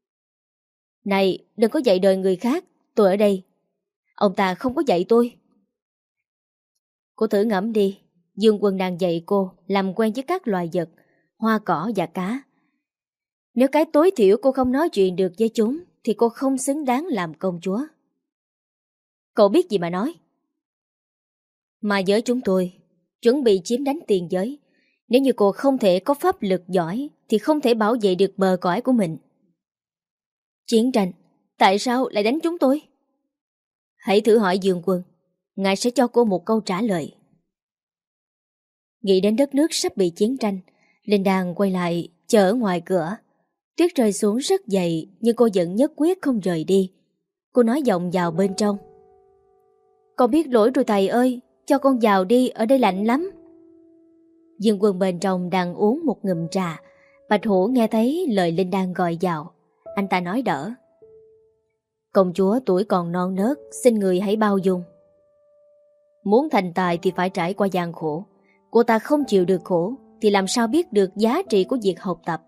A: Này, đừng có dạy đời người khác, tôi ở đây. Ông ta không có dạy tôi. Cô thử ngẫm đi, Dương Quân đang dạy cô làm quen với các loài vật, hoa cỏ và cá. Nếu cái tối thiểu cô không nói chuyện được với chúng, thì cô không xứng đáng làm công chúa. Cậu biết gì mà nói? Mà giới chúng tôi chuẩn bị chiếm đánh tiền giới. Nếu như cô không thể có pháp lực giỏi thì không thể bảo vệ được bờ cõi của mình. Chiến tranh, tại sao lại đánh chúng tôi? Hãy thử hỏi Dương Quân, ngài sẽ cho cô một câu trả lời. Nghĩ đến đất nước sắp bị chiến tranh, Linh Đan quay lại chờ ở ngoài cửa. Tuyết rơi xuống rất dày, nhưng cô vẫn nhất quyết không rời đi. Cô nói giọng vào bên trong. Con biết lỗi rồi thầy ơi, cho con vào đi, ở đây lạnh lắm. Dương Quân bên trong đang uống một ngụm trà. Bạch Hổ nghe thấy lời Linh Đan gọi vào. Anh ta nói đỡ. Công chúa tuổi còn non nớt, xin người hãy bao dung. Muốn thành tài thì phải trải qua gian khổ. Cô ta không chịu được khổ thì làm sao biết được giá trị của việc học tập.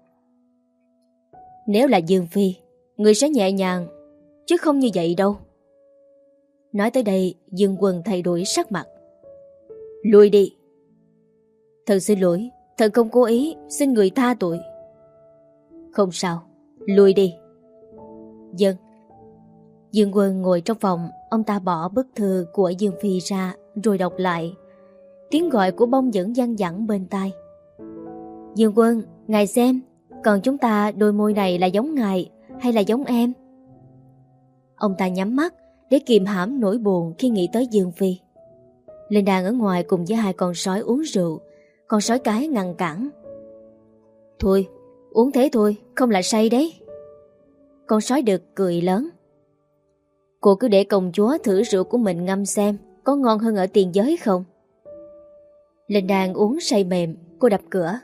A: Nếu là Dương Phi, người sẽ nhẹ nhàng, chứ không như vậy đâu. Nói tới đây, Dương Quân thay đổi sắc mặt. Lui đi. Thần xin lỗi, thần không cố ý, xin người tha tội. Không sao, lui đi. Dân. Dương Quân ngồi trong phòng, ông ta bỏ bức thư của Dương Phi ra rồi đọc lại. Tiếng gọi của bông vẫn văng vẳng bên tai. Dương Quân, ngài xem, còn chúng ta đôi môi này là giống ngài hay là giống em? Ông ta nhắm mắt để kìm hãm nỗi buồn khi nghĩ tới Dương Phi. Linh Đan ở ngoài cùng với hai con sói uống rượu. Con sói cái ngăn cản. Thôi, uống thế thôi, không là say đấy. Con sói đực cười lớn. Cô cứ để công chúa thử rượu của mình ngâm xem có ngon hơn ở tiền giới không. Linh Đan uống say mềm. Cô đập cửa.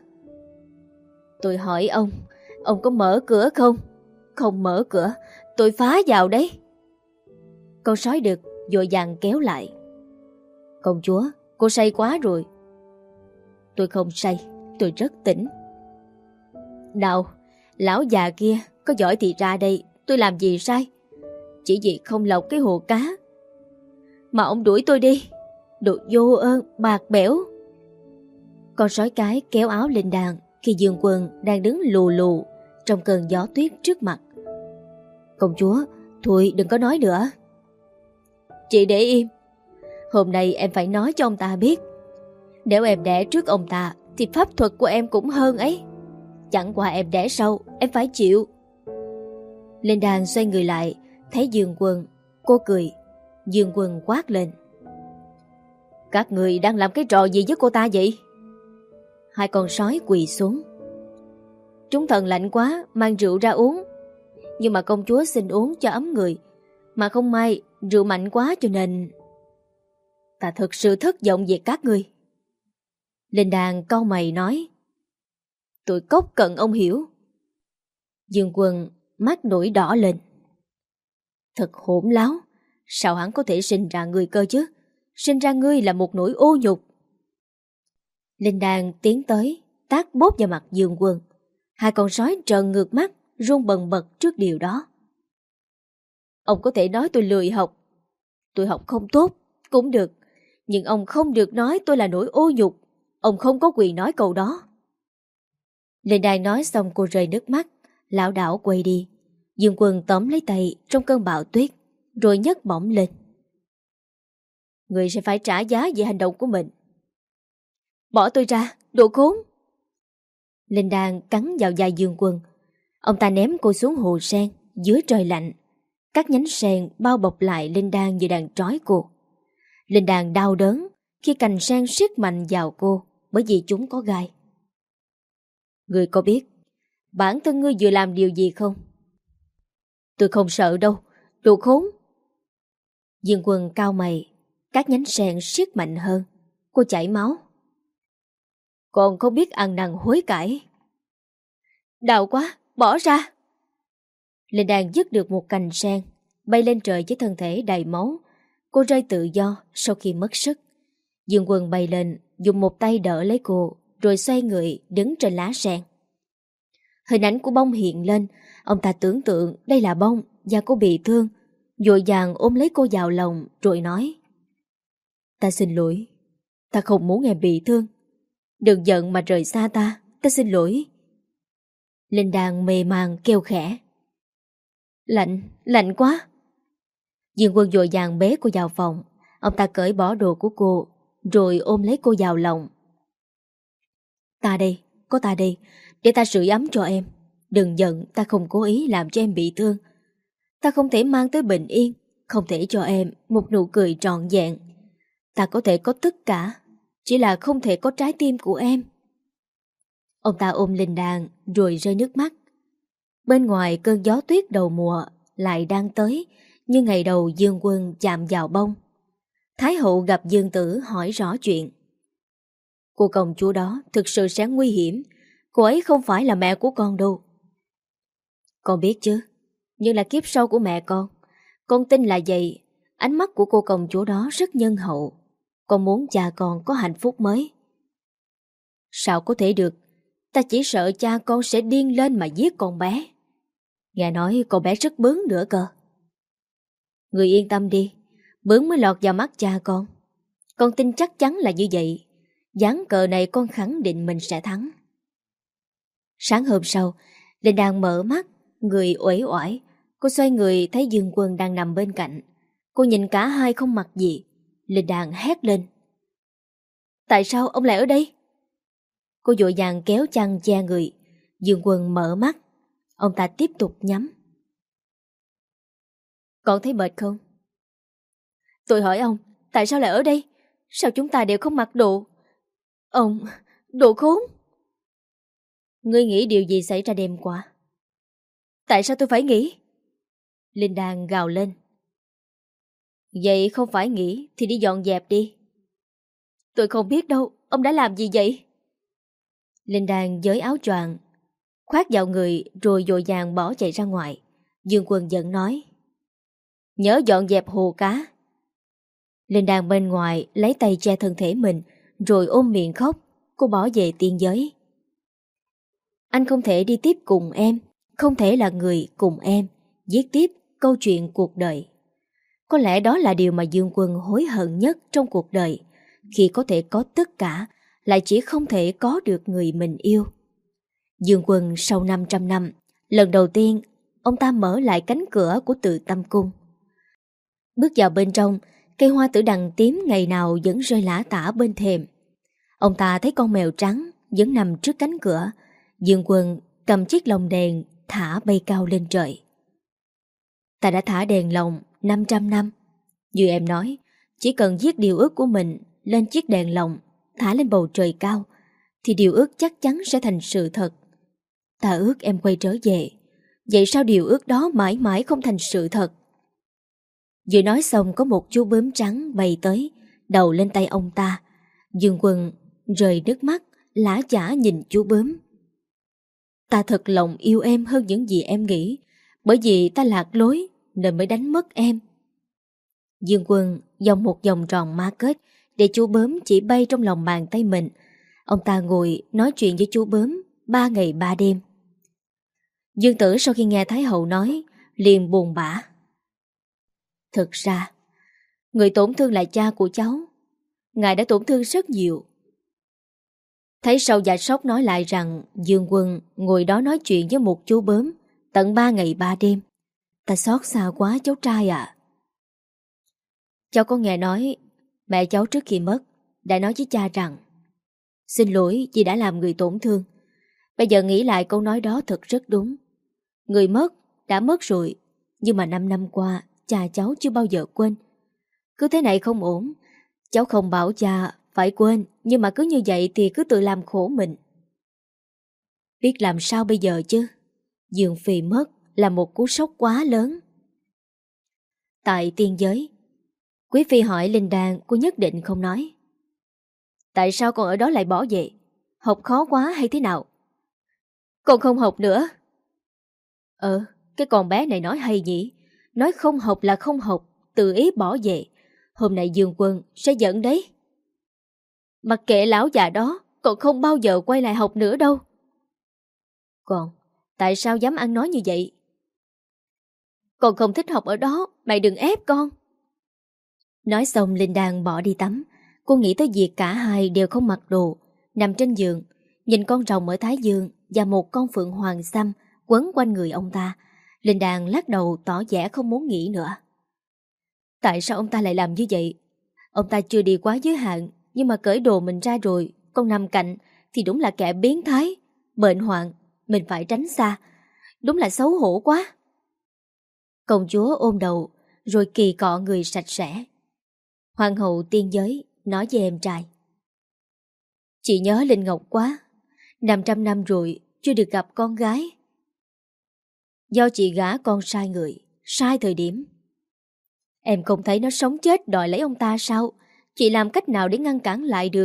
A: Tôi hỏi ông, ông có mở cửa không? Không mở cửa, tôi phá vào đấy. Con sói đực vội vàng kéo lại. Công chúa, cô say quá rồi. Tôi không say, tôi rất tỉnh. Nào, lão già kia, Có giỏi thì ra đây, tôi làm gì sai? Chỉ vì không lọc cái hồ cá mà ông đuổi tôi đi. Đồ vô ơn, bạc bẽo. Con sói cái kéo áo Linh Đan khi Dương Quân đang đứng lù lù trong cơn gió tuyết trước mặt. Công chúa, thôi đừng có nói nữa. Chị để im. Hôm nay em phải nói cho ông ta biết. Nếu em đẻ trước ông ta thì pháp thuật của em cũng hơn ấy. Chẳng qua em đẻ sau, em phải chịu. Linh Đan xoay người lại, thấy Dương Quân. Cô cười. Dương Quân quát lên. Các người đang làm cái trò gì với cô ta vậy? Hai con sói quỳ xuống. Chúng thần lạnh quá, mang rượu ra uống. Nhưng mà công chúa xin uống cho ấm người. Mà không may, rượu mạnh quá cho nên... Ta thật sự thất vọng về các ngươi. Linh Đan cau mày nói. Tôi cốc cận ông hiểu. Dương Quân mắt nổi đỏ lên. Thật hỗn láo. Sao hắn có thể sinh ra ngươi cơ chứ? Sinh ra ngươi là một nỗi ô nhục. Linh Đan tiến tới, tát bốp vào mặt Dương Quân. Hai con sói trợn ngược mắt, run bần bật trước điều đó. Ông có thể nói tôi lười học. Tôi học không tốt, cũng được. Nhưng ông không được nói tôi là nỗi ô nhục. Ông không có quyền nói câu đó. Linh Đan nói xong cô rơi nước mắt, lảo đảo quay đi. Dương Quân tóm lấy tay trong cơn bão tuyết, rồi nhấc bổng lên. Người sẽ phải trả giá về hành động của mình. Bỏ tôi ra, đồ khốn. Linh Đan cắn vào vai Dương Quân. Ông ta ném cô xuống hồ sen dưới trời lạnh. Các nhánh sen bao bọc lại Linh Đan như đang trói cô. Linh Đan đau đớn khi cành sen siết mạnh vào cô bởi vì chúng có gai. Người có biết bản thân ngươi vừa làm điều gì không? Tôi không sợ đâu, đồ khốn. Dương Quân cau mày. Các nhánh sen siết mạnh hơn. Cô chảy máu. Còn không biết ăn năn hối cải. Đau quá, bỏ ra. Linh Đan dứt được một cành sen, bay lên trời với thân thể đầy máu. Cô rơi tự do sau khi mất sức. Dương Quân bay lên, dùng một tay đỡ lấy cô, rồi xoay người đứng trên lá sen. Hình ảnh của Bông hiện lên. Ông ta tưởng tượng đây là Bông và cô bị thương, vội vàng ôm lấy cô vào lòng rồi nói. Ta xin lỗi. Ta không muốn em bị thương. Đừng giận mà rời xa ta. Ta xin lỗi. Linh Đan mê man kêu khẽ. Lạnh, lạnh quá. Dương Quân vội vàng bế cô vào phòng. Ông ta cởi bỏ đồ của cô, rồi ôm lấy cô vào lòng. Ta đây, có ta đây, để ta sưởi ấm cho em. Đừng giận, ta không cố ý làm cho em bị thương. Ta không thể mang tới bình yên, không thể cho em một nụ cười trọn vẹn. Ta có thể có tất cả, chỉ là không thể có trái tim của em. Ông ta ôm Linh Đan rồi rơi nước mắt. Bên ngoài cơn gió tuyết đầu mùa lại đang tới, như ngày đầu Dương Quân chạm vào Bông. Thái hậu gặp Dương Tử hỏi rõ chuyện. Cô công chúa đó thực sự sẽ nguy hiểm. Cô ấy không phải là mẹ của con đâu. Con biết chứ, nhưng là kiếp sau của mẹ con. Con tin là vậy. Ánh mắt của cô công chúa đó rất nhân hậu. Con muốn cha con có hạnh phúc mới. Sao có thể được? Ta chỉ sợ cha con sẽ điên lên mà giết con bé. Nghe nói con bé rất bướng nữa cơ. Người yên tâm đi, bướng mới lọt vào mắt cha con. Con tin chắc chắn là như vậy. Ván cờ này con khẳng định mình sẽ thắng. Sáng hôm sau, Linh Đan mở mắt, người uể oải. Cô xoay người thấy Dương Quân đang nằm bên cạnh. Cô nhìn cả hai không mặc gì. Linh Đan hét lên. Tại sao ông lại ở đây? Cô vội vàng kéo chăn che người. Dương Quân mở mắt. Ông ta tiếp tục nhắm. Con thấy mệt không? Tôi hỏi ông, tại sao lại ở đây? Sao chúng ta đều không mặc đồ? Ông, đồ khốn! Ngươi nghĩ điều gì xảy ra đêm qua? Tại sao tôi phải nghĩ? Linh Đan gào lên. Vậy không phải nghĩ thì đi dọn dẹp đi. Tôi không biết đâu, ông đã làm gì vậy? Linh Đan giới áo choàng, khoác vào người rồi vội vàng bỏ chạy ra ngoài. Dương Quân giận nói. Nhớ dọn dẹp hồ cá. Linh Đan bên ngoài lấy tay che thân thể mình, rồi ôm miệng khóc. Cô bỏ về tiên giới. Anh không thể đi tiếp cùng em, không thể là người cùng em viết tiếp câu chuyện cuộc đời. Có lẽ đó là điều mà Dương Quân hối hận nhất trong cuộc đời, khi có thể có tất cả, lại chỉ không thể có được người mình yêu. Dương Quân sau năm trăm năm, lần đầu tiên, ông ta mở lại cánh cửa của Từ Tâm Cung. Bước vào bên trong, cây hoa tử đằng tím ngày nào vẫn rơi lả tả bên thềm. Ông ta thấy con mèo trắng vẫn nằm trước cánh cửa. Dương Quân cầm chiếc lồng đèn thả bay cao lên trời. Ta đã thả đèn lồng năm trăm năm. Như em nói, chỉ cần viết điều ước của mình lên chiếc đèn lồng, thả lên bầu trời cao, thì điều ước chắc chắn sẽ thành sự thật. Ta ước em quay trở về. Vậy sao điều ước đó mãi mãi không thành sự thật? Vừa nói xong, có một chú bướm trắng bay tới, đầu lên tay ông ta. Dương Quân rơi nước mắt, lã chả nhìn chú bướm. Ta thật lòng yêu em hơn những gì em nghĩ, bởi vì ta lạc lối nên mới đánh mất em. Dương Quân vòng một vòng tròn ma kết để chú bướm chỉ bay trong lòng bàn tay mình. Ông ta ngồi nói chuyện với chú bướm ba ngày ba đêm. Dương Tử sau khi nghe Thái Hậu nói liền buồn bã. Thực ra, người tổn thương là cha của cháu. Ngài đã tổn thương rất nhiều. Thấy sau dạ sốc nói lại rằng Dương Quân ngồi đó nói chuyện với một chú bướm tận ba ngày ba đêm. Ta xót xa quá cháu trai ạ. Cháu có nghe nói mẹ cháu trước khi mất đã nói với cha rằng xin lỗi vì đã làm người tổn thương. Bây giờ nghĩ lại câu nói đó thật rất đúng. Người mất đã mất rồi, nhưng mà năm năm qua cha cháu chưa bao giờ quên. Cứ thế này không ổn. Cháu không bảo cha phải quên, nhưng mà cứ như vậy thì cứ tự làm khổ mình. Biết làm sao bây giờ chứ? Dương Phi mất là một cú sốc quá lớn. Tại tiên giới, Quý Phi hỏi Linh Đan, cô nhất định không nói. Tại sao con ở đó lại bỏ về? Học khó quá hay thế nào? Con không học nữa. Ờ, cái con bé này nói hay nhỉ? Nói không học là không học, tự ý bỏ về. Hôm nay Dương Quân sẽ giận đấy. Mặc kệ lão già đó, con không bao giờ quay lại học nữa đâu. Con, tại sao dám ăn nói như vậy? Con không thích học ở đó, mày đừng ép con. Nói xong Linh Đan bỏ đi tắm. Cô nghĩ tới việc cả hai đều không mặc đồ, nằm trên giường, nhìn con rồng ở Thái Dương và một con phượng hoàng xăm quấn quanh người ông ta. Linh Đan lắc đầu tỏ vẻ không muốn nghĩ nữa. Tại sao ông ta lại làm như vậy? Ông ta chưa đi quá giới hạn, nhưng mà cởi đồ mình ra rồi, con nằm cạnh thì đúng là kẻ biến thái, bệnh hoạn, mình phải tránh xa. Đúng là xấu hổ quá. Công chúa ôm đầu, rồi kỳ cọ người sạch sẽ. Hoàng hậu tiên giới nói với em trai. Chị nhớ Linh Ngọc quá, năm trăm năm rồi chưa được gặp con gái. Do chị gả con sai người, sai thời điểm. Em không thấy nó sống chết đòi lấy ông ta sao? Chị làm cách nào để ngăn cản lại được?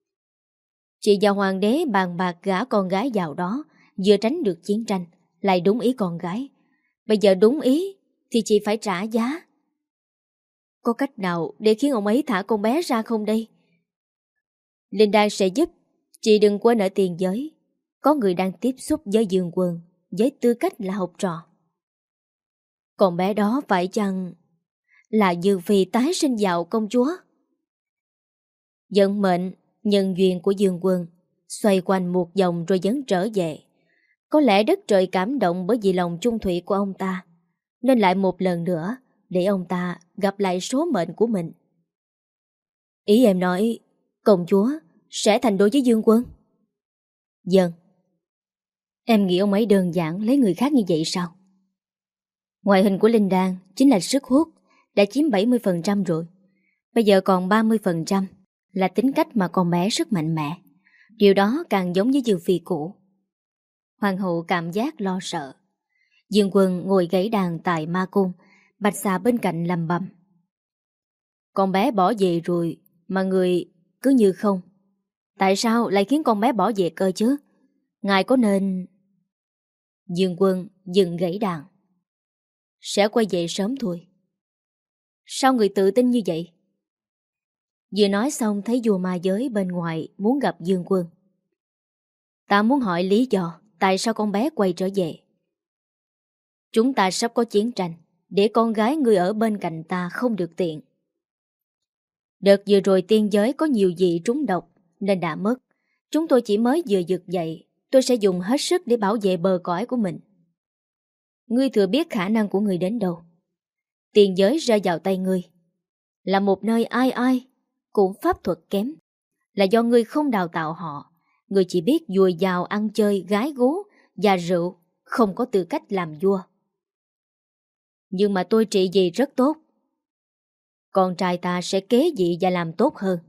A: Chị và hoàng đế bàn bạc gả con gái vào đó, vừa tránh được chiến tranh, lại đúng ý con gái. Bây giờ đúng ý thì chị phải trả giá. Có cách nào để khiến ông ấy thả con bé ra không đây? Linh Đan sẽ giúp. Chị đừng quên ở tiền giới có người đang tiếp xúc với Dương Quân với tư cách là học trò. Con bé đó phải chăng là Dương Phi tái sinh vào công chúa? Vận mệnh, nhân duyên của Dương Quân xoay quanh một vòng rồi vẫn trở về. Có lẽ đất trời cảm động bởi vì lòng chung thủy của ông ta, nên lại một lần nữa để ông ta gặp lại số mệnh của mình. Ý em nói công chúa sẽ thành đôi với Dương Quân? Vâng. Em nghĩ ông ấy đơn giản lấy người khác như vậy sao? Ngoại hình của Linh Đan chính là sức hút, đã chiếm bảy mươi phần trăm rồi. Bây giờ còn ba mươi phần trăm là tính cách mà con bé rất mạnh mẽ. Điều đó càng giống với Dương Phi cũ. Hoàng hậu cảm giác lo sợ. Dương Quân ngồi gãy đàn tại ma cung, Bạch Xà bên cạnh lầm bầm. Con bé bỏ về rồi mà người cứ như không. Tại sao lại khiến con bé bỏ về cơ chứ? Ngài có nên... Dương Quân dừng gãy đàn. Sẽ quay về sớm thôi. Sao người tự tin như vậy? Vừa nói xong thấy vua ma giới bên ngoài muốn gặp Dương Quân. Ta muốn hỏi lý do tại sao con bé quay trở về. Chúng ta sắp có chiến tranh, để con gái ngươi ở bên cạnh ta không được tiện. Đợt vừa rồi tiên giới có nhiều vị trúng độc nên đã mất. Chúng tôi chỉ mới vừa vực dậy. Tôi sẽ dùng hết sức để bảo vệ bờ cõi của mình. Ngươi thừa biết khả năng của ngươi đến đâu. Tiên giới rơi vào tay ngươi là một nơi ai ai cũng pháp thuật kém. Là do ngươi không đào tạo họ. Ngươi chỉ biết dùi dào ăn chơi, gái gú và rượu, không có tư cách làm vua. Nhưng mà tôi trị vì rất tốt. Con trai ta sẽ kế vị và làm tốt hơn.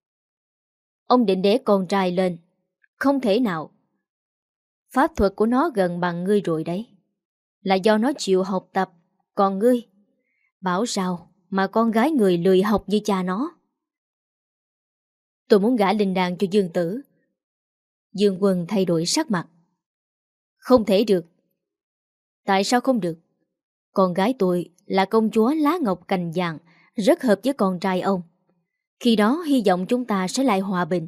A: Ông định để con trai lên? Không thể nào. Pháp thuật của nó gần bằng ngươi rồi đấy. Là do nó chịu học tập. Còn ngươi, bảo sao mà con gái người lười học như cha nó. Tôi muốn gả Linh Đan cho Dương Tử. Dương Quân thay đổi sắc mặt. Không thể được. Tại sao không được? Con gái tôi là công chúa lá ngọc cành vàng, rất hợp với con trai ông. Khi đó hy vọng chúng ta sẽ lại hòa bình.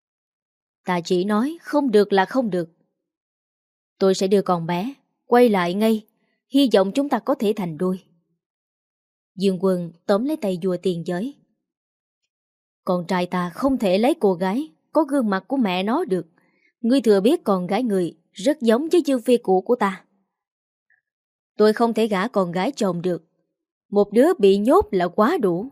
A: Ta chỉ nói không được là không được. Tôi sẽ đưa con bé quay lại ngay. Hy vọng chúng ta có thể thành đôi. Dương Quân tóm lấy tay vua tiền giới. Con trai ta không thể lấy cô gái có gương mặt của mẹ nó được. Ngươi thừa biết con gái người rất giống với Dương Phi cũ của ta. Tôi không thể gả con gái chồng được. Một đứa bị nhốt là quá đủ.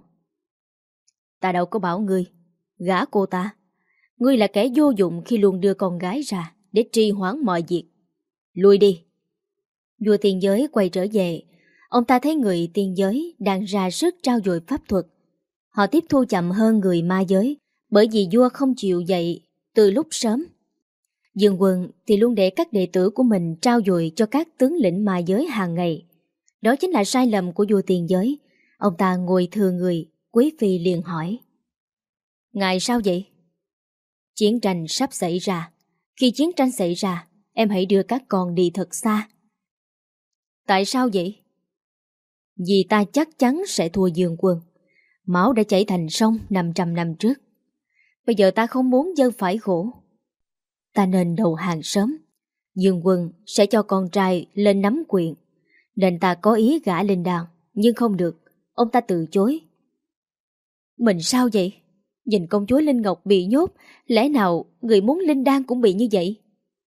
A: Ta đâu có bảo ngươi gả cô ta. Ngươi là kẻ vô dụng khi luôn đưa con gái ra để trì hoãn mọi việc. Lui đi. Vua tiên giới quay trở về. Ông ta thấy người tiên giới đang ra sức trao dồi pháp thuật. Họ tiếp thu chậm hơn người ma giới, bởi vì vua không chịu dạy từ lúc sớm. Dương Quân thì luôn để các đệ tử của mình trao dồi cho các tướng lĩnh ma giới hàng ngày. Đó chính là sai lầm của vua tiền giới. Ông ta ngồi thừa người, quý phi liền hỏi. Ngài sao vậy? Chiến tranh sắp xảy ra. Khi chiến tranh xảy ra, em hãy đưa các con đi thật xa. Tại sao vậy? Vì ta chắc chắn sẽ thua Dương Quân. Máu đã chảy thành sông năm trăm năm trước. Bây giờ ta không muốn dân phải khổ. Ta nên đầu hàng sớm. Dương Quân sẽ cho con trai lên nắm quyền. Nên ta có ý gả Linh Đan, nhưng không được. Ông ta từ chối. Mình sao vậy? Nhìn công chúa Linh Ngọc bị nhốt, lẽ nào người muốn Linh Đan cũng bị như vậy?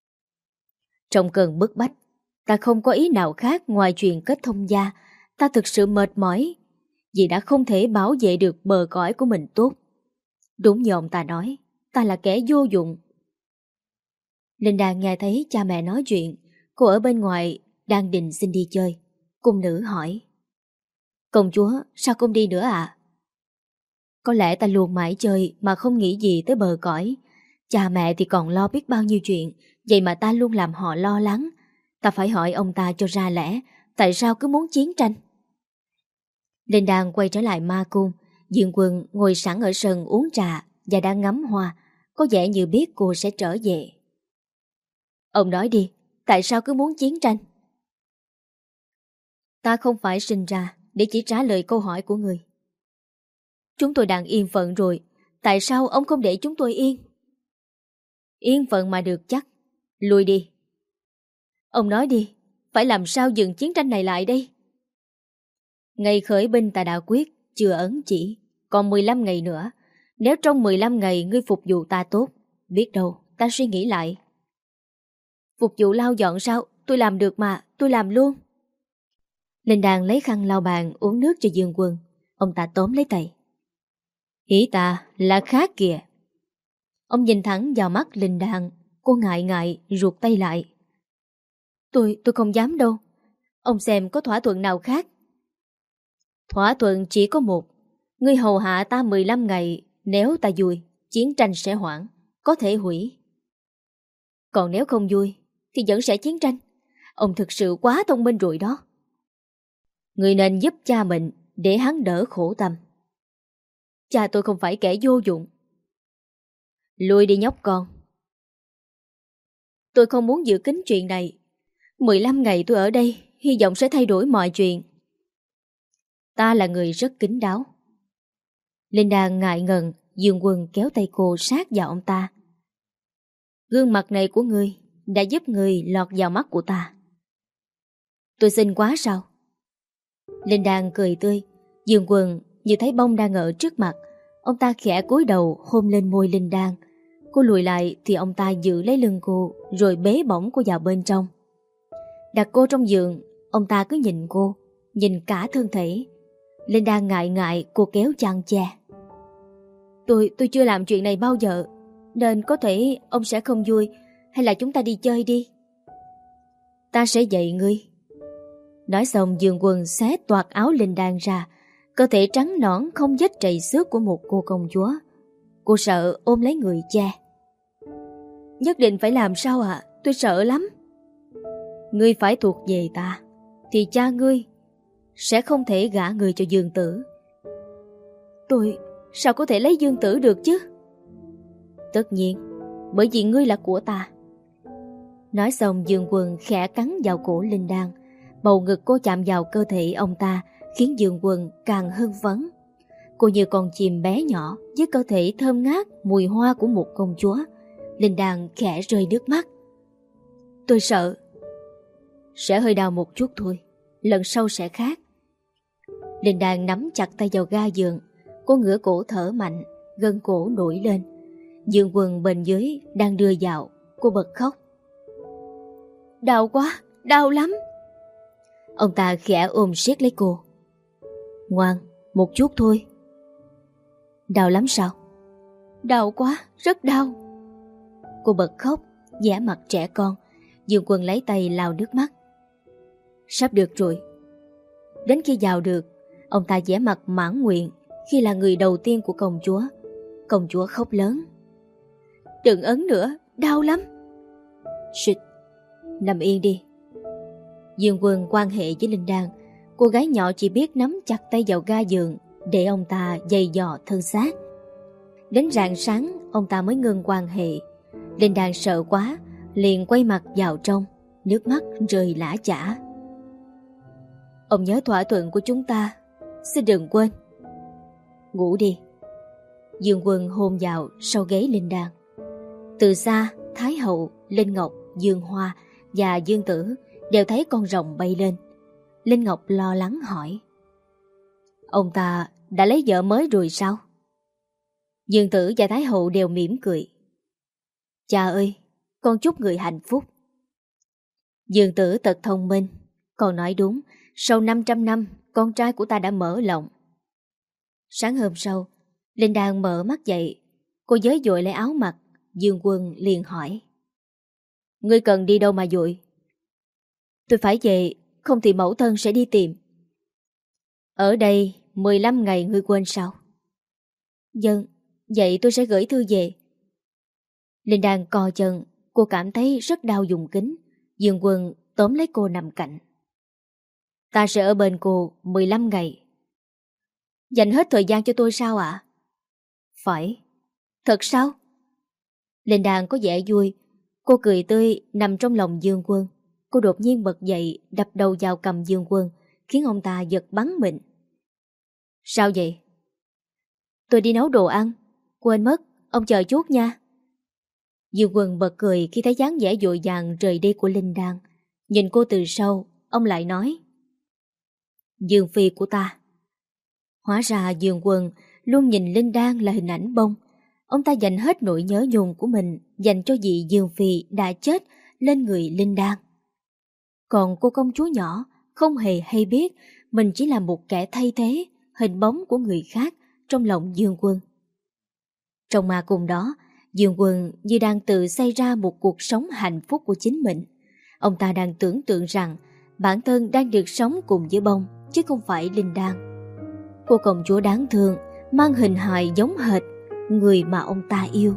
A: Trong cơn bức bách, ta không có ý nào khác ngoài chuyện kết thông gia. Ta thực sự mệt mỏi vì đã không thể bảo vệ được bờ cõi của mình tốt. Đúng như ông ta nói, ta là kẻ vô dụng. Linh Đan nghe thấy cha mẹ nói chuyện. Cô ở bên ngoài đang định xin đi chơi. Cung nữ hỏi. Công chúa, sao không đi nữa ạ? Có lẽ ta luôn mãi chơi mà không nghĩ gì tới bờ cõi. Cha mẹ thì còn lo biết bao nhiêu chuyện, vậy mà ta luôn làm họ lo lắng. Ta phải hỏi ông ta cho ra lẽ, tại sao cứ muốn chiến tranh? Linh Đan quay trở lại ma cung. Dương Quân ngồi sẵn ở sân uống trà và đang ngắm hoa, có vẻ như biết cô sẽ trở về. Ông nói đi, tại sao cứ muốn chiến tranh? Ta không phải sinh ra để chỉ trả lời câu hỏi của người. Chúng tôi đang yên phận rồi, tại sao ông không để chúng tôi yên? Yên phận mà được chắc. Lui đi. Ông nói đi, phải làm sao dừng chiến tranh này lại đây? Ngày khởi binh ta đã quyết, chưa ấn chỉ. Còn mười lăm ngày nữa. Nếu trong mười lăm ngày ngươi phục vụ ta tốt, biết đâu ta suy nghĩ lại. Phục vụ lau dọn sao? Tôi làm được mà, tôi làm luôn. Linh Đan lấy khăn lau bàn uống nước cho Dương Quân. Ông ta tóm lấy tay. Ý ta là khác kìa. Ông nhìn thẳng vào mắt Linh Đan. Cô ngại ngại ruột tay lại. Tôi, tôi không dám đâu. Ông xem có thỏa thuận nào khác. Thỏa thuận chỉ có một. Ngươi hầu hạ ta mười lăm ngày. Nếu ta vui, chiến tranh sẽ hoãn, có thể hủy. Còn nếu không vui thì vẫn sẽ chiến tranh. Ông thực sự quá thông minh rồi đó. Ngươi nên giúp cha mình để hắn đỡ khổ tâm. Cha tôi không phải kẻ vô dụng. Lui đi nhóc con. Tôi không muốn giữ kín chuyện này. mười lăm ngày tôi ở đây, hy vọng sẽ thay đổi mọi chuyện. Ta là người rất kín đáo. Linh Đan ngại ngần, Dương Quân kéo tay cô sát vào ông ta. Gương mặt này của ngươi đã giúp ngươi lọt vào mắt của ta. Tôi xinh quá sao? Linh đang cười tươi. Dương Quân như thấy bông đang ở trước mặt. Ông ta khẽ cúi đầu hôn lên môi Linh Đan. Cô lùi lại thì ông ta giữ lấy lưng cô, rồi bế bổng cô vào bên trong. Đặt cô trong giường, ông ta cứ nhìn cô, nhìn cả thân thể. Linh Đan ngại ngại, cô kéo chăn che. Tôi, tôi chưa làm chuyện này bao giờ, nên có thể ông sẽ không vui. Hay là chúng ta đi chơi đi? Ta sẽ dạy ngươi. Nói xong, Dương Quân xé toạc áo Linh Đan ra. Cơ thể trắng nõn không vết trầy xước của một cô công chúa. Cô sợ ôm lấy người cha. Nhất định phải làm sao ạ? À? Tôi sợ lắm. Ngươi phải thuộc về ta, thì cha ngươi sẽ không thể gả người cho Dương Tử. Tôi sao có thể lấy Dương Tử được chứ? Tất nhiên, bởi vì ngươi là của ta. Nói xong, Dương Quân khẽ cắn vào cổ Linh Đan. Bầu ngực cô chạm vào cơ thể ông ta, khiến Dương Quân càng hưng phấn. Cô như con chim bé nhỏ với cơ thể thơm ngát mùi hoa của một công chúa. Linh Đan khẽ rơi nước mắt. Tôi sợ. Sẽ hơi đau một chút thôi, lần sau sẽ khác. Linh Đan nắm chặt tay vào ga giường. Cô ngửa cổ thở mạnh, gân cổ nổi lên. Dương Quân bên dưới đang đưa vào. Cô bật khóc. Đau quá, đau lắm. Ông ta khẽ ôm siết lấy cô. Ngoan, một chút thôi. Đau lắm sao? Đau quá, rất đau. Cô bật khóc, vẻ mặt trẻ con. Dương Quân lấy tay lau nước mắt. Sắp được rồi. Đến khi vào được, ông ta vẻ mặt mãn nguyện khi là người đầu tiên của công chúa. Công chúa khóc lớn. Đừng ấn nữa, đau lắm. Xịt, nằm yên đi. Dương Quân quan hệ với Linh Đan. Cô gái nhỏ chỉ biết nắm chặt tay vào ga giường để ông ta giày dò thân xác. Đến rạng sáng ông ta mới ngừng quan hệ. Linh Đan sợ quá, liền quay mặt vào trong, nước mắt rơi lã chã. Ông nhớ thỏa thuận của chúng ta, xin đừng quên. Ngủ đi. Dương Quân hôn vào sau gáy Linh Đan. Từ xa, Thái Hậu, Linh Ngọc, Dương Hoa và Dương Tử đều thấy con rồng bay lên. Linh Ngọc lo lắng hỏi. Ông ta đã lấy vợ mới rồi sao? Dương Tử và Thái Hậu đều mỉm cười. Cha ơi, con chúc người hạnh phúc. Dương Tử thật thông minh. Con nói đúng, sau năm trăm năm, con trai của ta đã mở lòng. Sáng hôm sau, Linh Đan mở mắt dậy. Cô giới dội lấy áo mặc. Dương Quân liền hỏi. Ngươi cần đi đâu mà dội? Tôi phải về, không thì mẫu thân sẽ đi tìm. Ở đây mười lăm ngày ngươi quên sao? Vâng, vậy tôi sẽ gửi thư về. Linh Đan co chân, cô cảm thấy rất đau vùng kính. Dương Quân tóm lấy cô nằm cạnh. Ta sẽ ở bên cô mười lăm ngày. Dành hết thời gian cho tôi sao ạ? Phải. Thật sao? Linh Đan có vẻ vui. Cô cười tươi nằm trong lòng Dương Quân. Cô đột nhiên bật dậy, đập đầu vào cầm Dương Quân, khiến ông ta giật bắn mình. Sao vậy? Tôi đi nấu đồ ăn. Quên mất, ông chờ chút nha. Dương Quân bật cười khi thấy dáng vẻ vội vàng rời đi của Linh Đan. Nhìn cô từ sau, ông lại nói. Dương phi của ta. Hóa ra Dương Quân luôn nhìn Linh Đan là hình ảnh bông. Ông ta dành hết nỗi nhớ nhung của mình dành cho vị Dương phi đã chết lên người Linh Đan. Còn cô công chúa nhỏ không hề hay biết mình chỉ là một kẻ thay thế, hình bóng của người khác trong lòng Dương Quân. Trong ma cung đó, Dương Quân như đang tự xây ra một cuộc sống hạnh phúc của chính mình. Ông ta đang tưởng tượng rằng bản thân đang được sống cùng với bông, chứ không phải Linh Đan. Cô công chúa đáng thương, mang hình hài giống hệt người mà ông ta yêu.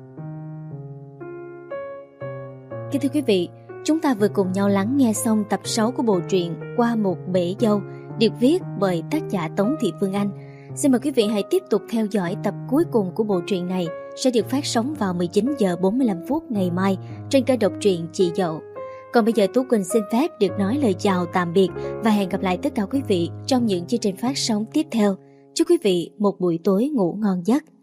A: Kính thưa quý vị, chúng ta vừa cùng nhau lắng nghe xong tập sáu của bộ truyện Qua một bể dâu, được viết bởi tác giả Tống Thị Phương Anh. Xin mời quý vị hãy tiếp tục theo dõi tập cuối cùng của bộ truyện này, sẽ được phát sóng vào mười chín giờ bốn mươi lăm phút ngày mai trên kênh độc truyện Chị Dậu. Còn bây giờ Tú Quỳnh xin phép được nói lời chào tạm biệt và hẹn gặp lại tất cả quý vị trong những chương trình phát sóng tiếp theo. Chúc quý vị một buổi tối ngủ ngon giấc.